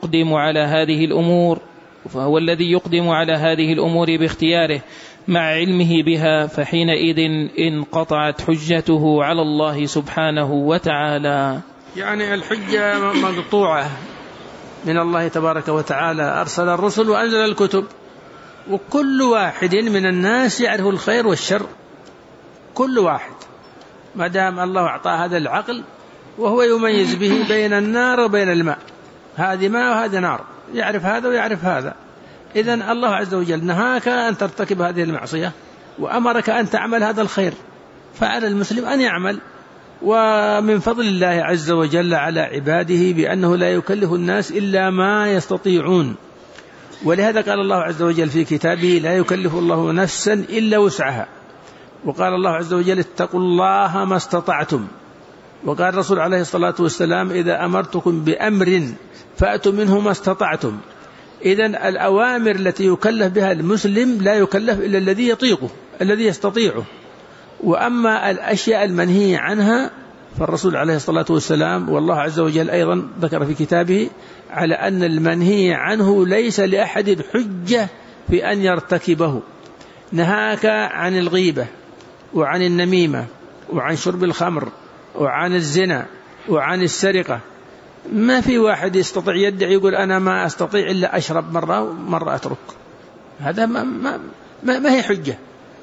يقدم على هذه الأمور باختياره مع علمه بها، فحينئذ انقطعت حجته على الله سبحانه وتعالى. يعني الحجة مقطوعة من الله تبارك وتعالى. أرسل الرسل وأنزل الكتب، وكل واحد من الناس يعرف الخير والشر، كل واحد ما دام الله أعطاه هذا العقل، وهو يميز به بين النار وبين الماء، هذه ماء وهذه نار، يعرف هذا ويعرف هذا. إذن الله عز وجل نهاك أن ترتكب هذه المعصية وأمرك أن تعمل هذا الخير، فعلى المسلم أن يعمل. ومن فضل الله عز وجل على عباده بأنه لا يكلف الناس إلا ما يستطيعون، ولهذا قال الله عز وجل في كتابه: لا يكلف الله نفسا إلا وسعها. وقال الله عز وجل: اتقوا الله ما استطعتم. وقال الرسول عليه الصلاة والسلام: إذا أمرتكم بأمر فأتوا منه ما استطعتم. إذن الأوامر التي يكلف بها المسلم لا يكلف إلا الذي يطيقه، الذي يستطيعه. وأما الأشياء المنهي عنها فالرسول عليه الصلاة والسلام والله عز وجل أيضا ذكر في كتابه على أن المنهي عنه ليس لأحد حجة في أن يرتكبه. نهاك عن الغيبة وعن النميمة وعن شرب الخمر وعن الزنا وعن السرقة. ما في واحد يستطيع يدعي يقول أنا ما أستطيع إلا أشرب مرة أترك، هذا ما هي حجة.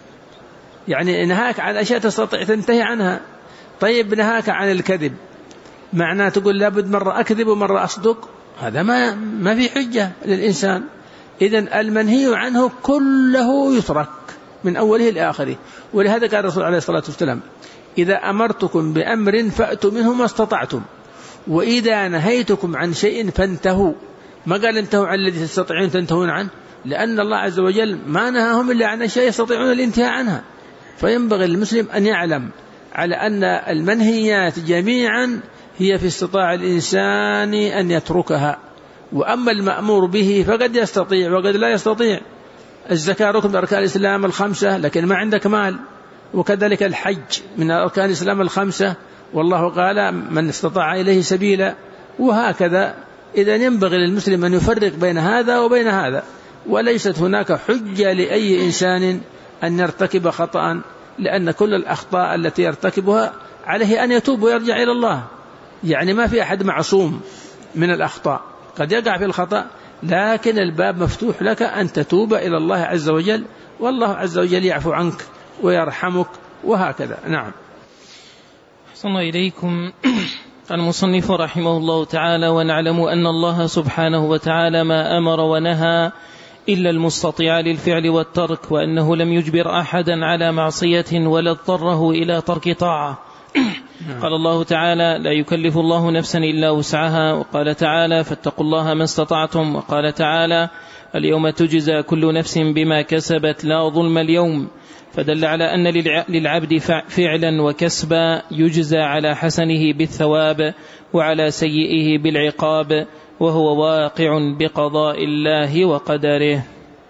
يعني نهاك عن أشياء تستطيع تنتهي عنها. طيب نهاك عن الكذب، معناه تقول لابد مرة أكذب ومرة أصدق، هذا ما في حجة للإنسان. إذن المنهي عنه كله يترك من أوله لآخره. ولهذا قال الرسول عليه الصلاة والسلام: إذا أمرتكم بأمر فأتوا منه ما استطعتم، وإذا نهيتكم عن شيء فانتهوا. ما قال انتهوا عن الذي تستطيعون تنتهون عنه، لأن الله عز وجل ما نهاهم إلا عن أشياء يستطيعون الانتهاء عنها. فينبغي للمسلم أن يعلم على أن المنهيات جميعا هي في استطاع الإنسان أن يتركها، وأما المأمور به فقد يستطيع وقد لا يستطيع. الزكاة ركن من أركان الإسلام الخمسة لكن ما عندك مال، وكذلك الحج من أركان الإسلام الخمسة والله قال من استطاع إليه سبيلا، وهكذا. إذا ينبغي للمسلم أن يفرق بين هذا وبين هذا، وليست هناك حجة لأي إنسان أن يرتكب خطأ، لأن كل الأخطاء التي يرتكبها عليه أن يتوب ويرجع إلى الله. يعني ما في أحد معصوم من الأخطاء، قد يقع في الخطأ لكن الباب مفتوح لك أن تتوب إلى الله عز وجل، والله عز وجل يعفو عنك ويرحمك، وهكذا. نعم. أحسن الله إليكم. المصنف رحمه الله تعالى: ونعلم أن الله سبحانه وتعالى ما أمر ونهى إلا المستطيع للفعل والترك، وأنه لم يجبر أحدا على معصية ولا اضطره إلى ترك طاعة. قال الله تعالى: لا يكلف الله نفسا إلا وسعها. وقال تعالى: فاتقوا الله ما استطعتم. وقال تعالى: اليوم تجزى كل نفس بما كسبت لا ظلم اليوم. فدل على أن للعبد فعلا وكسبا يجزى على حسنه بالثواب وعلى سيئه بالعقاب، وهو واقع بقضاء الله وقدره.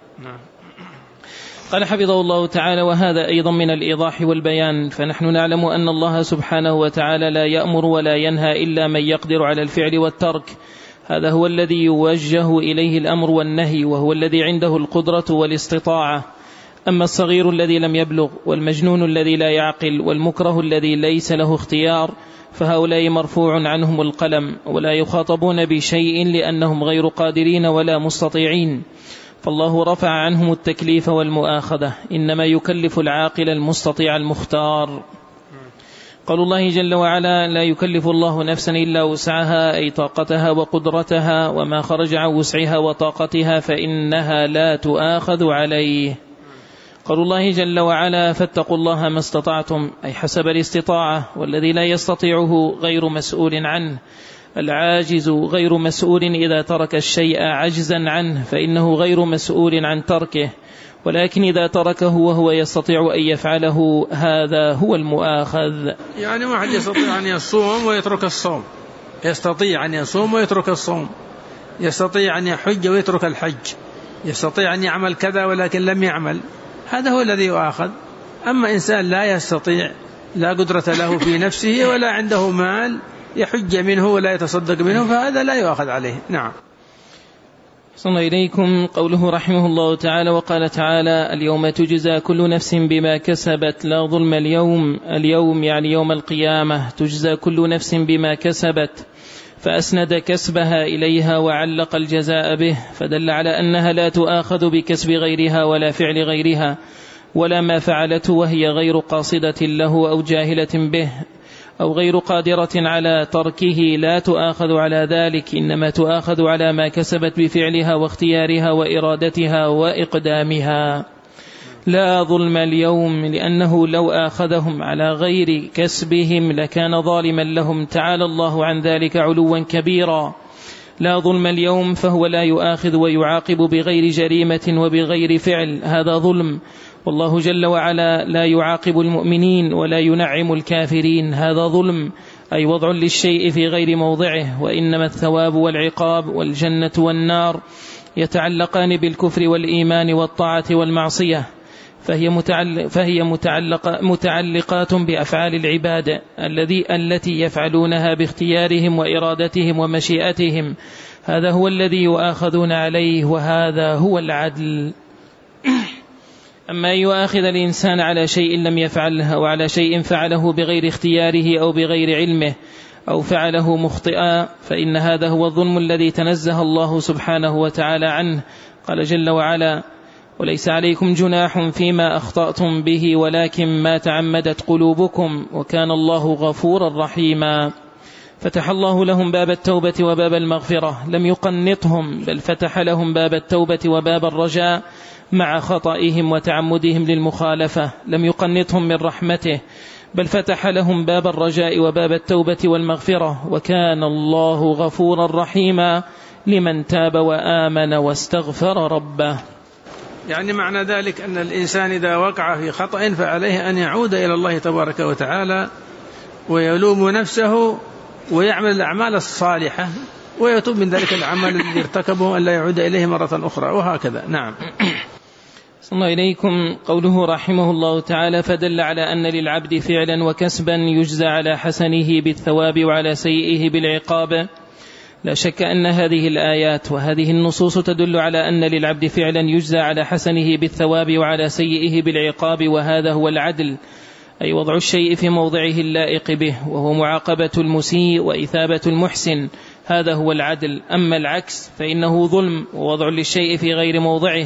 قال حفظه الله تعالى: وهذا أيضا من الإيضاح والبيان. فنحن نعلم أن الله سبحانه وتعالى لا يأمر ولا ينهى إلا من يقدر على الفعل والترك، هذا هو الذي يوجه إليه الأمر والنهي، وهو الذي عنده القدرة والاستطاعة. أما الصغير الذي لم يبلغ، والمجنون الذي لا يعقل، والمكره الذي ليس له اختيار، فهؤلاء مرفوع عنهم القلم ولا يخاطبون بشيء لأنهم غير قادرين ولا مستطيعين، فالله رفع عنهم التكليف والمؤاخذة، إنما يكلف العاقل المستطيع المختار. قال الله جل وعلا: لا يكلف الله نفسا إلا وسعها، أي طاقتها وقدرتها، وما خرج عن وسعها وطاقتها فإنها لا تؤاخذ عليه. قال الله جل وعلا: فاتقوا الله ما استطعتم، أي حسب الاستطاعة، والذي لا يستطيعه غير مسؤول عنه. العاجز غير مسؤول إذا ترك الشيء عجزا عنه، فإنه غير مسؤول عن تركه، ولكن إذا تركه وهو يستطيع أن يفعله هذا هو المؤاخذ. يعني واحد يستطيع أن يصوم ويترك الصوم، يستطيع أن يصوم ويترك الصوم، يستطيع أن يحج ويترك الحج، يستطيع أن يعمل كذا ولكن لم يعمل، هذا هو الذي يؤاخذ. أما إنسان لا يستطيع، لا قدرة له في نفسه ولا عنده مال يحج منه ولا يتصدق منه، فهذا لا يؤاخذ عليه. نعم. صلى الله إليكم. قوله رحمه الله تعالى: وقال تعالى: اليوم تجزى كل نفس بما كسبت لا ظلم اليوم. اليوم يعني يوم القيامة، تجزى كل نفس بما كسبت، فأسند كسبها إليها وعلق الجزاء به، فدل على أنها لا تؤاخذ بكسب غيرها ولا فعل غيرها ولا ما فعلته وهي غير قاصدة له أو جاهلة به أو غير قادرة على تركه، لا تؤاخذ على ذلك، إنما تؤاخذ على ما كسبت بفعلها واختيارها وإرادتها وإقدامها. لا ظلم اليوم، لأنه لو آخذهم على غير كسبهم لكان ظالما لهم، تعالى الله عن ذلك علوا كبيرا. لا ظلم اليوم، فهو لا يؤاخذ ويعاقب بغير جريمة وبغير فعل، هذا ظلم. والله جل وعلا لا يعاقب المؤمنين ولا ينعم الكافرين، هذا ظلم، أي وضع للشيء في غير موضعه. وإنما الثواب والعقاب والجنة والنار يتعلقان بالكفر والإيمان والطاعة والمعصية، فهي متعلقات بأفعال العباد التي يفعلونها باختيارهم وإرادتهم ومشيئتهم، هذا هو الذي يؤاخذون عليه، وهذا هو العدل. أما يؤاخذ الإنسان على شيء لم يفعله أو على شيء فعله بغير اختياره أو بغير علمه أو فعله مخطئا، فإن هذا هو الظلم الذي تنزه الله سبحانه وتعالى عنه. قال جل وعلا: وليس عليكم جناح فيما أخطأتم به ولكن ما تعمدت قلوبكم وكان الله غفورا رحيما. فتح الله لهم باب التوبة وباب المغفرة، لم يقنطهم بل فتح لهم باب التوبة وباب الرجاء مع خطئهم وتعمدهم للمخالفة، لم يقنطهم من رحمته بل فتح لهم باب الرجاء وباب التوبة والمغفرة، وكان الله غفورا رحيما لمن تاب وآمن واستغفر ربه. يعني معنى ذلك أن الإنسان إذا وقع في خطأ فعليه أن يعود إلى الله تبارك وتعالى ويلوم نفسه ويعمل الأعمال الصالحة ويتوب من ذلك العمل الذي ارتكبه أن لا يعود إليه مرة أخرى، وهكذا. نعم. صلى الله إليكم. قوله رحمه الله تعالى: فدل على أن للعبد فعلا وكسبا يجزى على حسنه بالثواب وعلى سيئه بالعقاب. لا شك أن هذه الآيات وهذه النصوص تدل على أن للعبد فعلا يجزى على حسنه بالثواب وعلى سيئه بالعقاب، وهذا هو العدل، أي وضع الشيء في موضعه اللائق به، وهو معاقبة المسيء وإثابة المحسن، هذا هو العدل. أما العكس فإنه ظلم ووضع للشيء في غير موضعه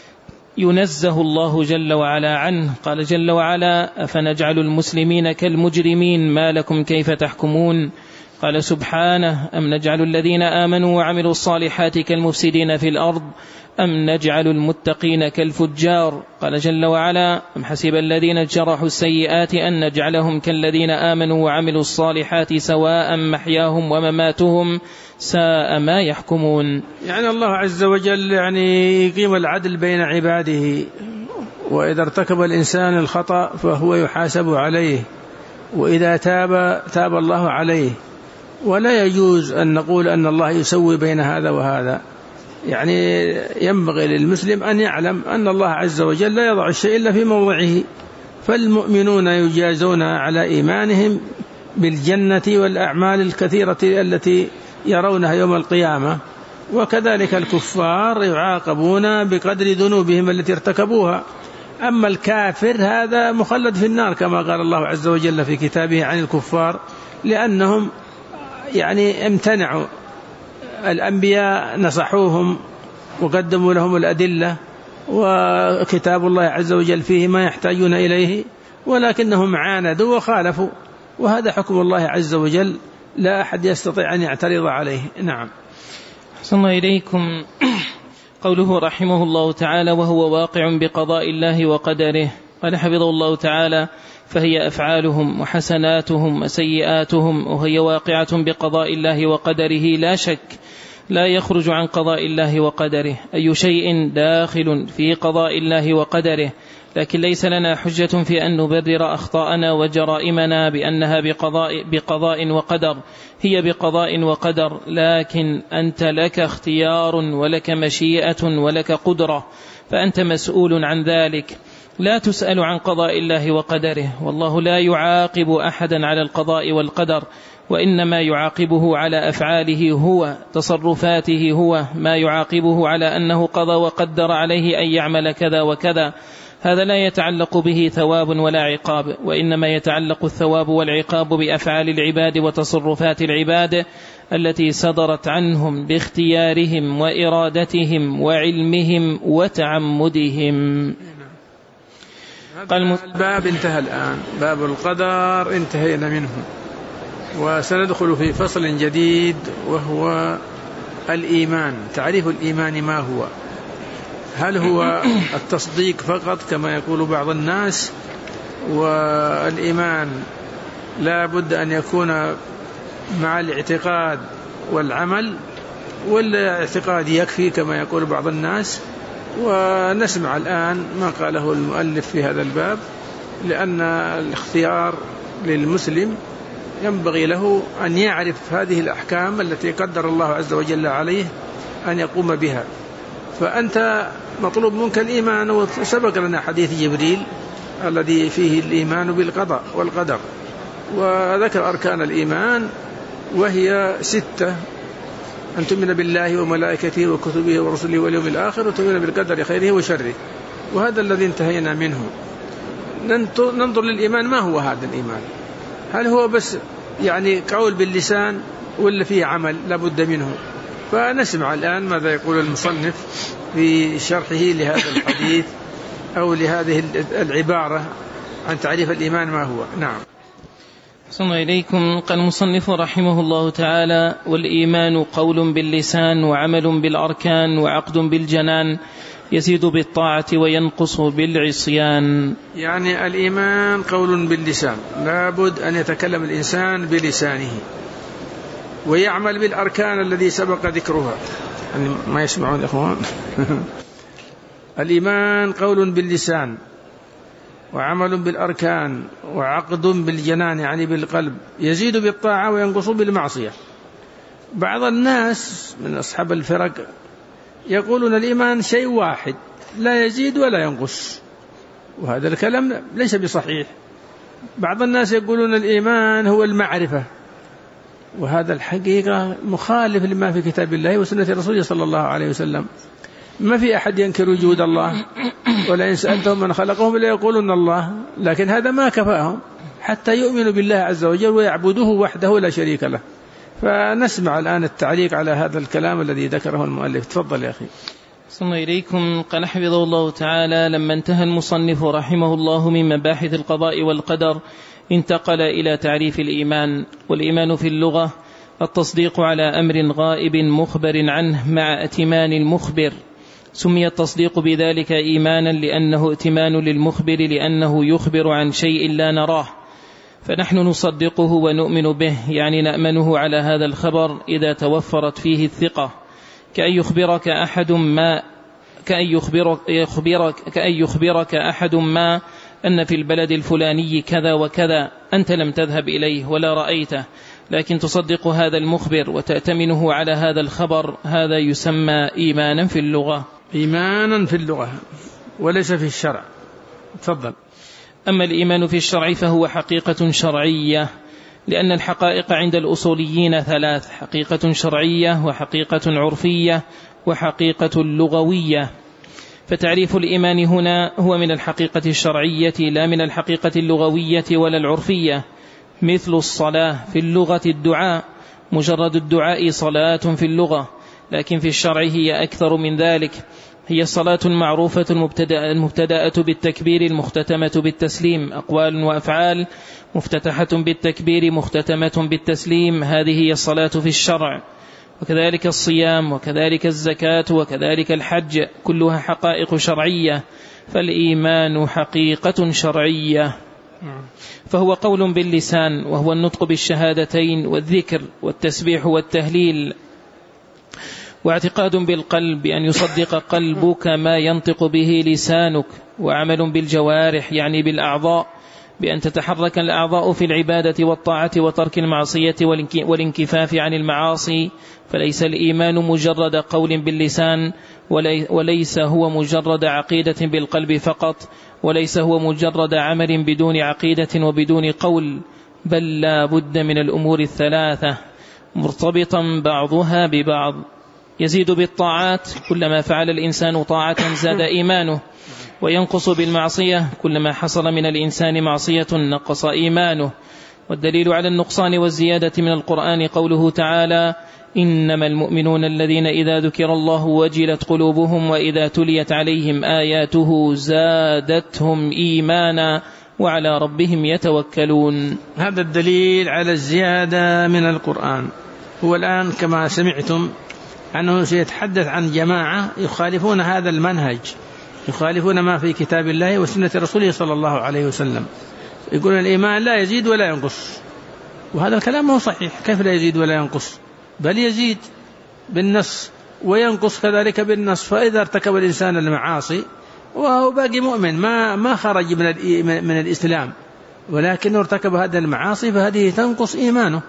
ينزه الله جل وعلا عنه. قال جل وعلا: أفنجعل المسلمين كالمجرمين ما لكم كيف تحكمون. قال سبحانه: أم نجعل الذين آمنوا وعملوا الصالحات كالمفسدين في الأرض أم نجعل المتقين كالفجار. قال جل وعلا: أم حسب الذين اجترحوا السيئات أن نجعلهم كالذين آمنوا وعملوا الصالحات سواء محياهم ومماتهم ساء ما يحكمون. يعني الله عز وجل يقيم العدل بين عباده، وإذا ارتكب الإنسان الخطأ فهو يحاسب عليه، وإذا تاب الله عليه. ولا يجوز أن نقول أن الله يسوي بين هذا وهذا، يعني ينبغي للمسلم أن يعلم أن الله عز وجل لا يضع الشيء إلا في موضعه، فالمؤمنون يجازون على إيمانهم بالجنة والأعمال الكثيرة التي يرونها يوم القيامة، وكذلك الكفار يعاقبون بقدر ذنوبهم التي ارتكبوها. أما الكافر هذا مخلد في النار كما قال الله عز وجل في كتابه عن الكفار، لأنهم امتنعوا، الأنبياء نصحوهم وقدموا لهم الأدلة وكتاب الله عز وجل فيه ما يحتاجون إليه، ولكنهم عاندوا وخالفوا، وهذا حكم الله عز وجل لا أحد يستطيع أن يعترض عليه. نعم. صلى الله إليكم. قوله رحمه الله تعالى: وهو واقع بقضاء الله وقدره. قال حفظه الله تعالى: فهي أفعالهم وحسناتهم وسيئاتهم وهي واقعة بقضاء الله وقدره لا شك، لا يخرج عن قضاء الله وقدره أي شيء داخل في قضاء الله وقدره، لكن ليس لنا حجة في أن نبرر أخطاءنا وجرائمنا بأنها بقضاء وقدر، هي بقضاء وقدر، لكن أنت لك اختيار ولك مشيئة ولك قدرة، فأنت مسؤول عن ذلك، لا تسأل عن قضاء الله وقدره. والله لا يعاقب أحدا على القضاء والقدر، وإنما يعاقبه على أفعاله هو، تصرفاته هو، ما يعاقبه على أنه قضى وقدر عليه أن يعمل كذا وكذا، هذا لا يتعلق به ثواب ولا عقاب، وإنما يتعلق الثواب والعقاب بأفعال العباد وتصرفات العباد التي صدرت عنهم باختيارهم وإرادتهم وعلمهم وتعمدهم. الباب انتهى الآن، باب القدر انتهينا منه، وسندخل في فصل جديد وهو الإيمان. تعريف الإيمان ما هو؟ هل هو التصديق فقط كما يقول بعض الناس، والإيمان لا بد أن يكون مع الاعتقاد والعمل، ولا اعتقاد يكفي كما يقول بعض الناس؟ ونسمع الآن ما قاله المؤلف في هذا الباب، لأن الاختيار للمسلم ينبغي له أن يعرف هذه الأحكام التي قدر الله عز وجل عليه أن يقوم بها. فأنت مطلوب منك الإيمان، وسبق لنا حديث جبريل الذي فيه الإيمان بالقضاء والقدر، وذكر أركان الإيمان وهي 6: أن تؤمن بالله وملائكته وكتبه ورسله واليوم الآخر، وتؤمن بالقدر خيره وشره، وهذا الذي انتهينا منه. ننظر للإيمان، ما هو هذا الإيمان؟ هل هو بس قول باللسان ولا فيه عمل لا بد منه؟ فنسمع الآن ماذا يقول المصنف في شرحه لهذا الحديث أو لهذه العبارة عن تعريف الإيمان ما هو. نعم. صلى الله إليكم. قال المصنف رحمه الله تعالى: والإيمان قول باللسان وعمل بالأركان وعقد بالجنان، يزيد بالطاعة وينقص بالعصيان. يعني الإيمان قول باللسان، لابد أن يتكلم الإنسان بلسانه، ويعمل بالأركان الذي سبق ذكرها. ما يسمعون إخوان؟ الإيمان قول باللسان وعمل بالأركان وعقد بالجنان يعني بالقلب، يزيد بالطاعة وينقص بالمعصية. بعض الناس من أصحاب الفرق يقولون الإيمان شيء واحد لا يزيد ولا ينقص، وهذا الكلام ليس بصحيح. بعض الناس يقولون الإيمان هو المعرفة، وهذا الحقيقة مخالف لما في كتاب الله وسنة رسوله صلى الله عليه وسلم. ما في أحد ينكر وجود الله، ولا إن سألتهم من خلقهم لا يقولون الله، لكن هذا ما كفاهم حتى يؤمنوا بالله عز وجل ويعبدوه وحده لا شريك له. فنسمع الآن التعليق على هذا الكلام الذي ذكره المؤلف. تفضل يا أخي. صلى إليكم. قال حفظه الله تعالى: لما انتهى المصنف رحمه الله من مباحث القضاء والقدر انتقل إلى تعريف الإيمان. والإيمان في اللغة التصديق على أمر غائب مخبر عنه مع ائتمان المخبر. سمي التصديق بذلك إيمانا لأنه ائتمان للمخبر، لأنه يخبر عن شيء لا نراه، فنحن نصدقه ونؤمن به، يعني نأمنه على هذا الخبر إذا توفرت فيه الثقة، كأن يخبرك أحد ما أن في البلد الفلاني كذا وكذا، أنت لم تذهب إليه ولا رأيته، لكن تصدق هذا المخبر وتأتمنه على هذا الخبر، هذا يسمى إيمانا في اللغة. إيمانا في اللغة وليس في الشرع. تفضل. أما الإيمان في الشرع فهو حقيقة شرعية، لأن الحقائق عند الأصوليين ثلاث: حقيقة شرعية وحقيقة عرفية وحقيقة لغوية. فتعريف الإيمان هنا هو من الحقيقة الشرعية لا من الحقيقة اللغوية ولا العرفية. مثل الصلاة في اللغة الدعاء، مجرد الدعاء صلاة في اللغة، لكن في الشرع هي أكثر من ذلك، هي الصلاة المعروفة المبتدأة بالتكبير المختتمة بالتسليم، أقوال وأفعال مفتتحة بالتكبير مختتمة بالتسليم، هذه هي الصلاة في الشرع. وكذلك الصيام وكذلك الزكاة وكذلك الحج، كلها حقائق شرعية، فالإيمان حقيقة شرعية. فهو قول باللسان وهو النطق بالشهادتين والذكر والتسبيح والتهليل، واعتقاد بالقلب بأن يصدق قلبك ما ينطق به لسانك، وعمل بالجوارح يعني بالأعضاء بأن تتحرك الأعضاء في العبادة والطاعة وترك المعصية والانكفاف عن المعاصي. فليس الإيمان مجرد قول باللسان، وليس هو مجرد عقيدة بالقلب فقط، وليس هو مجرد عمل بدون عقيدة وبدون قول، بل لا بد من الأمور الثلاثة مرتبطا بعضها ببعض. يزيد بالطاعات، كلما فعل الإنسان طاعة زاد إيمانه، وينقص بالمعصية، كلما حصل من الإنسان معصية نقص إيمانه. والدليل على النقصان والزيادة من القرآن قوله تعالى: إنما المؤمنون الذين إذا ذكر الله وجلت قلوبهم وإذا تليت عليهم آياته زادتهم إيمانا وعلى ربهم يتوكلون. هذا الدليل على الزيادة من القرآن. هو الآن كما سمعتم أنه سيتحدث عن جماعة يخالفون هذا المنهج، يخالفون ما في كتاب الله وسنة رسوله صلى الله عليه وسلم، يقولون الإيمان لا يزيد ولا ينقص، وهذا الكلام هو صحيح. كيف لا يزيد ولا ينقص؟ بل يزيد بالنص وينقص كذلك بالنص. فإذا ارتكب الإنسان المعاصي وهو باقي مؤمن ما خرج من الإسلام، ولكن ارتكب هذا المعاصي فهذه تنقص إيمانه.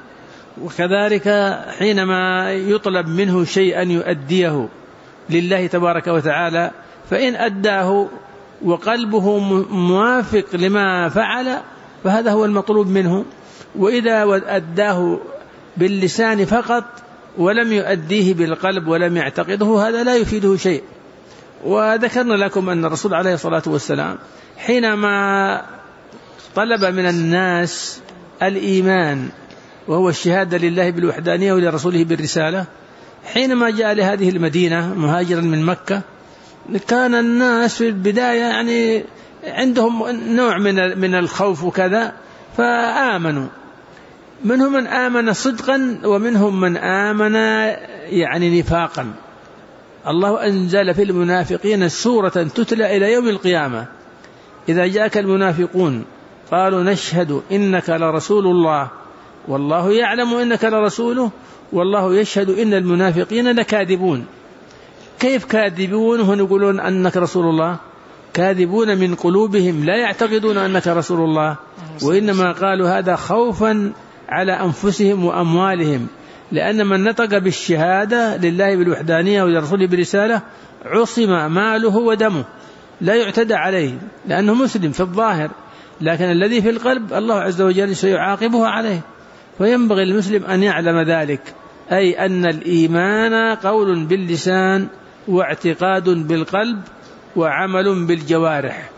وكذلك حينما يطلب منه شيئا يؤديه لله تبارك وتعالى، فإن أداه وقلبه موافق لما فعل فهذا هو المطلوب منه. وإذا أداه باللسان فقط ولم يؤديه بالقلب ولم يعتقده، هذا لا يفيده شيء. وذكرنا لكم أن الرسول عليه الصلاة والسلام حينما طلب من الناس الإيمان وهو الشهادة لله بالوحدانية ولرسوله بالرسالة، حينما جاء لهذه المدينة مهاجرا من مكة، كان الناس في البداية يعني عندهم نوع من الخوف وكذا، فآمنوا. منهم من آمن صدقا ومنهم من آمن يعني نفاقا. الله أنزل في المنافقين سورة تتلى إلى يوم القيامة: إذا جاءك المنافقون قالوا نشهد إنك لرسول الله والله يعلم إنك لرسوله والله يشهد إن المنافقين لكاذبون. كيف كاذبون وهم يقولون أنك رسول الله؟ كاذبون من قلوبهم، لا يعتقدون أنك رسول الله، وإنما قالوا هذا خوفا على أنفسهم وأموالهم، لأن من نطق بالشهادة لله بالوحدانية ولرسوله برسالة عصم ماله ودمه، لا يعتدى عليه لأنه مسلم في الظاهر، لكن الذي في القلب الله عز وجل سيعاقبه عليه. فينبغي المسلم أن يعلم ذلك، أي أن الإيمان قول باللسان واعتقاد بالقلب وعمل بالجوارح.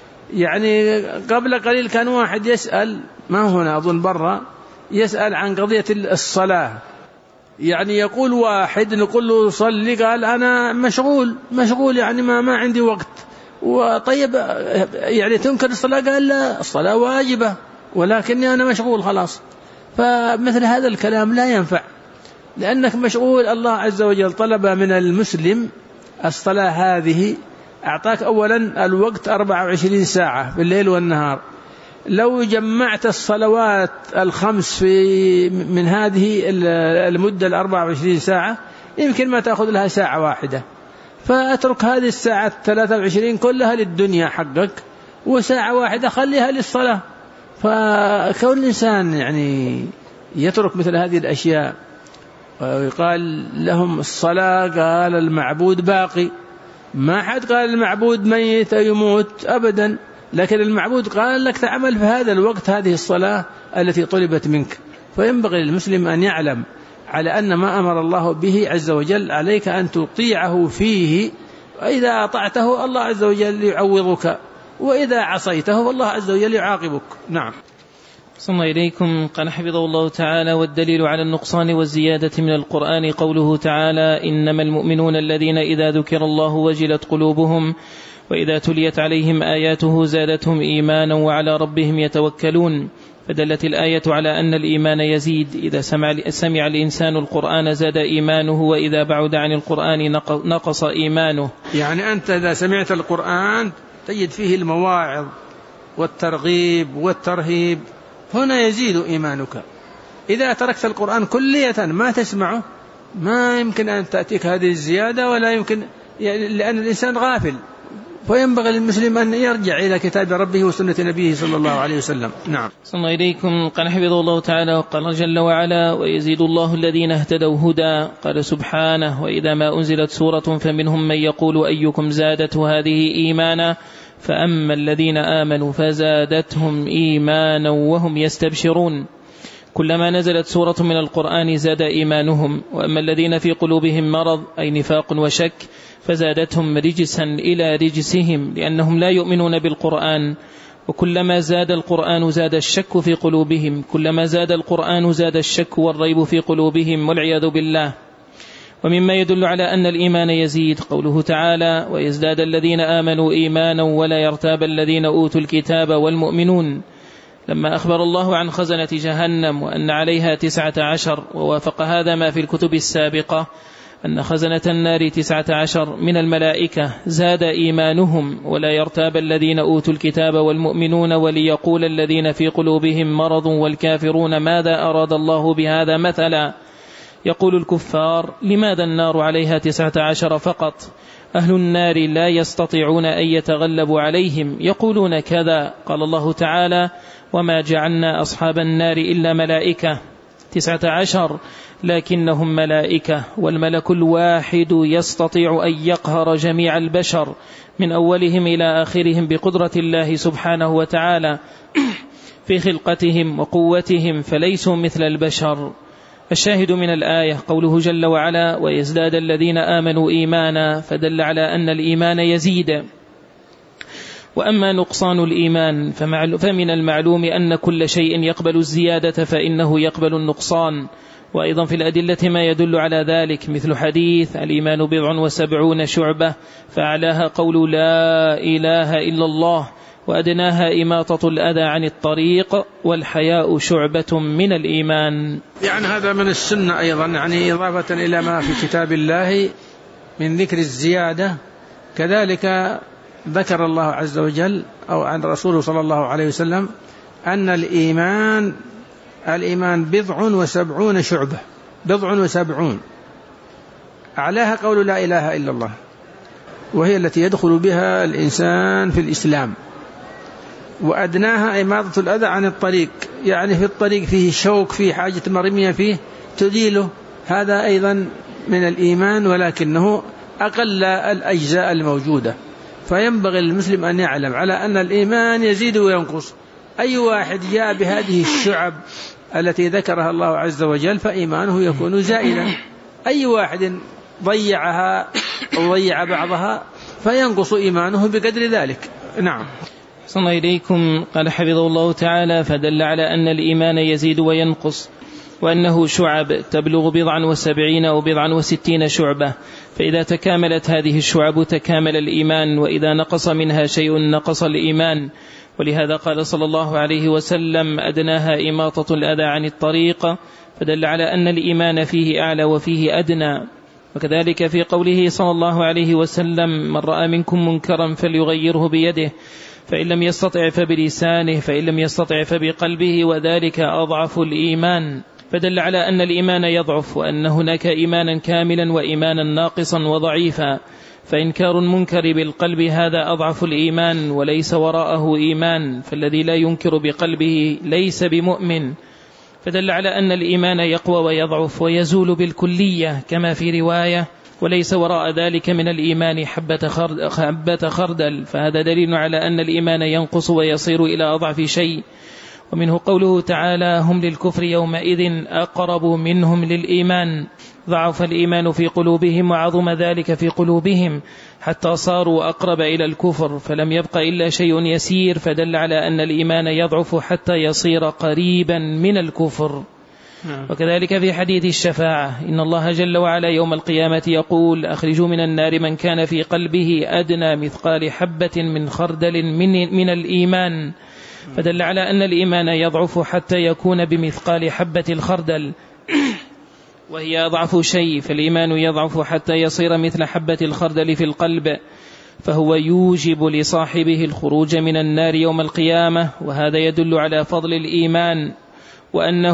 يعني قبل قليل كان واحد يسأل، ما هنا أظن برا، يسأل عن قضية الصلاة. يعني يقول واحد نقول له صلي، قال أنا مشغول يعني ما عندي وقت. وطيب يعني تنكر الصلاة؟ قال لا، الصلاة واجبة ولكني أنا مشغول خلاص. فمثل هذا الكلام لا ينفع، لأنك مشغول. الله عز وجل طلب من المسلم الصلاة هذه، أعطاك أولا الوقت 24 ساعة في الليل والنهار. لو جمعت الصلوات الخمس من هذه المدة 24 ساعة يمكن ما تأخذ لها ساعة واحدة، فأترك هذه الساعة 23 كلها للدنيا حقك، وساعة واحدة خليها للصلاة. فكون الإنسان يعني يترك مثل هذه الأشياء، ويقال لهم الصلاة، قال المعبود باقي، ما حد قال المعبود ميت يموت أبدا، لكن المعبود قال لك تعمل في هذا الوقت هذه الصلاة التي طلبت منك. فينبغي للمسلم أن يعلم على أن ما أمر الله به عز وجل عليك أن تطيعه فيه، وإذا أطعته الله عز وجل يعوضك، وإذا عصيته الله عز وجل يعاقبك. نعم. صلى إليكم. قال حفظه الله تعالى: والدليل على النقصان والزيادة من القرآن قوله تعالى: إنما المؤمنون الذين إذا ذكر الله وجلت قلوبهم وإذا تليت عليهم آياته زادتهم إيمانا وعلى ربهم يتوكلون. فدلت الآية على أن الإيمان يزيد، إذا سمع الإنسان القرآن زاد إيمانه، وإذا بعد عن القرآن نقص إيمانه. يعني أنت إذا سمعت القرآن تجد فيه المواعظ والترغيب والترهيب، هنا يزيد إيمانك. إذا تركت القرآن كلية ما تسمعه ما يمكن أن تأتيك هذه الزيادة، ولا يمكن، لأن الإنسان غافل. فينبغي للمسلم أن يرجع إلى كتاب ربه وسنة نبيه صلى الله عليه وسلم. نعم. صلى الله إليكم. قال حفظه الله تعالى: وقال جل وعلا: ويزيد الله الذين اهتدوا هدى. قال سبحانه: وإذا ما أنزلت سورة فمنهم من يقول أيكم زادته هذه إيمانا، فأما الذين آمنوا فزادتهم إيمانا وهم يستبشرون. كلما نزلت سورة من القرآن زاد إيمانهم. وأما الذين في قلوبهم مرض أي نفاق وشك فزادتهم رجسا إلى رجسهم، لأنهم لا يؤمنون بالقرآن. وكلما زاد القرآن زاد الشك في قلوبهم، كلما زاد القرآن زاد الشك والريب في قلوبهم، والعياذ بالله. ومما يدل على أن الإيمان يزيد قوله تعالى: ويزداد الذين آمنوا إيمانا ولا يرتاب الذين أوتوا الكتاب والمؤمنون. لما أخبر الله عن خزنة جهنم وأن عليها 19، ووافق هذا ما في الكتب السابقة أن خزنة النار 19 من الملائكة، زاد إيمانهم ولا يرتاب الذين أوتوا الكتاب والمؤمنون، وليقول الذين في قلوبهم مرض والكافرون ماذا أراد الله بهذا مثلا. يقول الكفار: لماذا النار عليها 19 فقط؟ أهل النار لا يستطيعون أن يتغلبوا عليهم، يقولون كذا. قال الله تعالى: وما جعلنا أصحاب النار إلا ملائكة 19 لكنهم ملائكة، والملك الواحد يستطيع أن يقهر جميع البشر من أولهم إلى آخرهم بقدرة الله سبحانه وتعالى في خلقتهم وقوتهم، فليسوا مثل البشر. الشاهد من الآية قوله جل وعلا: ويزداد الذين آمنوا إيمانا، فدل على أن الإيمان يزيد. وأما نقصان الإيمان فمن المعلوم أن كل شيء يقبل الزيادة فإنه يقبل النقصان. وأيضا في الأدلة ما يدل على ذلك، مثل حديث: الإيمان 70 شعبة، فأعلاها قول لا إله إلا الله، وأدناها إماطة الأذى عن الطريق، والحياء شعبة من الإيمان. يعني هذا من السنة أيضا، يعني إضافة إلى ما في كتاب الله من ذكر الزيادة، كذلك ذكر الله عز وجل أو عن رسوله صلى الله عليه وسلم أن الإيمان 70 شعبة، 70. أعلاها قول لا إله إلا الله، وهي التي يدخل بها الإنسان في الإسلام، وأدناها إماطة الأذى عن الطريق، يعني في الطريق فيه شوك، فيه حاجة مرمية فيه تزيله، هذا أيضا من الإيمان، ولكنه أقل الأجزاء الموجودة. فينبغي للمسلم أن يعلم على أن الإيمان يزيد وينقص. أي واحد جاء بهذه الشعب التي ذكرها الله عز وجل فإيمانه يكون زائدا، أي واحد ضيعها أو ضيع بعضها فينقص إيمانه بقدر ذلك. نعم. صلى الله إليكم. قال حفظه الله تعالى: فدل على أن الإيمان يزيد وينقص، وأنه شعب تبلغ 70 أو 60 شعبة، فإذا تكاملت هذه الشعب تكامل الإيمان، وإذا نقص منها شيء نقص الإيمان. ولهذا قال صلى الله عليه وسلم: أدناها إماطة الأذى عن الطريق، فدل على أن الإيمان فيه أعلى وفيه أدنى. وكذلك في قوله صلى الله عليه وسلم: من رأى منكم منكرا فليغيره بيده، فإن لم يستطع فبلسانه، فإن لم يستطع فبقلبه، وذلك أضعف الإيمان. فدل على أن الإيمان يضعف، وأن هناك إيمانا كاملا وإيمانا ناقصا وضعيفا، فإنكار المنكر بالقلب هذا أضعف الإيمان وليس وراءه إيمان، فالذي لا ينكر بقلبه ليس بمؤمن. فدل على أن الإيمان يقوى ويضعف ويزول بالكلية كما في رواية: وليس وراء ذلك من الإيمان حبة خردل، فهذا دليل على أن الإيمان ينقص ويصير إلى أضعف شيء. ومنه قوله تعالى: هم للكفر يومئذ أقرب منهم للإيمان، ضعف الإيمان في قلوبهم وعظم ذلك في قلوبهم حتى صاروا أقرب إلى الكفر، فلم يبق إلا شيء يسير، فدل على أن الإيمان يضعف حتى يصير قريبا من الكفر. وكذلك في حديث الشفاعة: إن الله جل وعلا يوم القيامة يقول: أخرجوا من النار من كان في قلبه أدنى مثقال حبة من خردل من الإيمان، فدل على أن الإيمان يضعف حتى يكون بمثقال حبة الخردل، وهي أضعف شيء، فالإيمان يضعف حتى يصير مثل حبة الخردل في القلب، فهو يوجب لصاحبه الخروج من النار يوم القيامة. وهذا يدل على فضل الإيمان، وأنه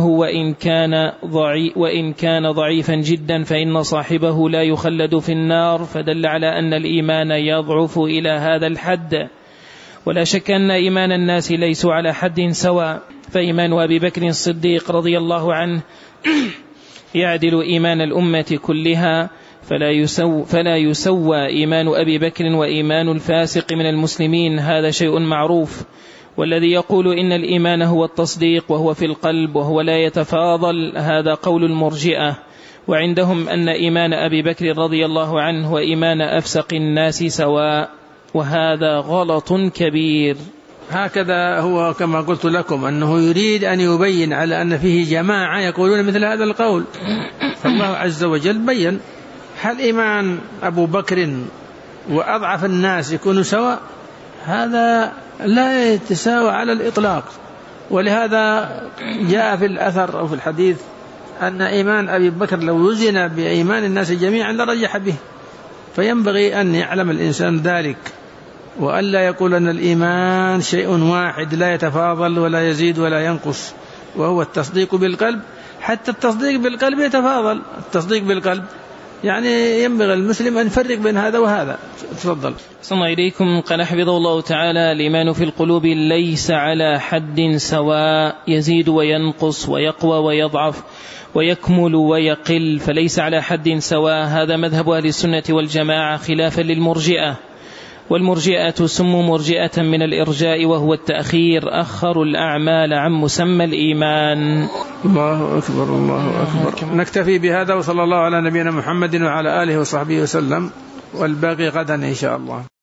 وإن كان ضعيفا جدا فإن صاحبه لا يخلد في النار، فدل على أن الإيمان يضعف إلى هذا الحد. ولا شك أن إيمان الناس ليس على حد سواء، فإيمان أبي بكر الصديق رضي الله عنه يعدل إيمان الأمة كلها، فلا يسوى إيمان أبي بكر وإيمان الفاسق من المسلمين، هذا شيء معروف. والذي يقول إن الإيمان هو التصديق وهو في القلب وهو لا يتفاضل، هذا قول المرجئة، وعندهم أن إيمان أبي بكر رضي الله عنه وإيمان أفسق الناس سواء، وهذا غلط كبير. هكذا هو كما قلت لكم، أنه يريد أن يبين على أن فيه جماعة يقولون مثل هذا القول، فالله عز وجل بين: هل إيمان أبو بكر وأضعف الناس يكون سواء؟ هذا لا يتساوى على الإطلاق. ولهذا جاء في الأثر أو في الحديث أن إيمان أبي بكر لو وزن بإيمان الناس جميعا لرجح به، فينبغي أن يعلم الإنسان ذلك، وألا يقول أن الإيمان شيء واحد لا يتفاضل ولا يزيد ولا ينقص، وهو التصديق بالقلب. حتى التصديق بالقلب يتفاضل، التصديق بالقلب يعني ينبغي المسلم أن يفرق بين هذا وهذا. تفضل. صلى الله إليكم. قال حفظه الله تعالى: الإيمان في القلوب ليس على حد سواء، يزيد وينقص ويقوى ويضعف ويكمل ويقل، فليس على حد سواء. هذا مذهب أهل السنة والجماعة خلافا للمرجئة، والمرجئة سموا مرجئة من الإرجاء، وهو التأخير، أخروا الأعمال عن مسمى الإيمان. الله أكبر الله أكبر. نكتفي بهذا، وصلى الله على نبينا محمد وعلى آله وصحبه وسلم، والباقي غدا إن شاء الله.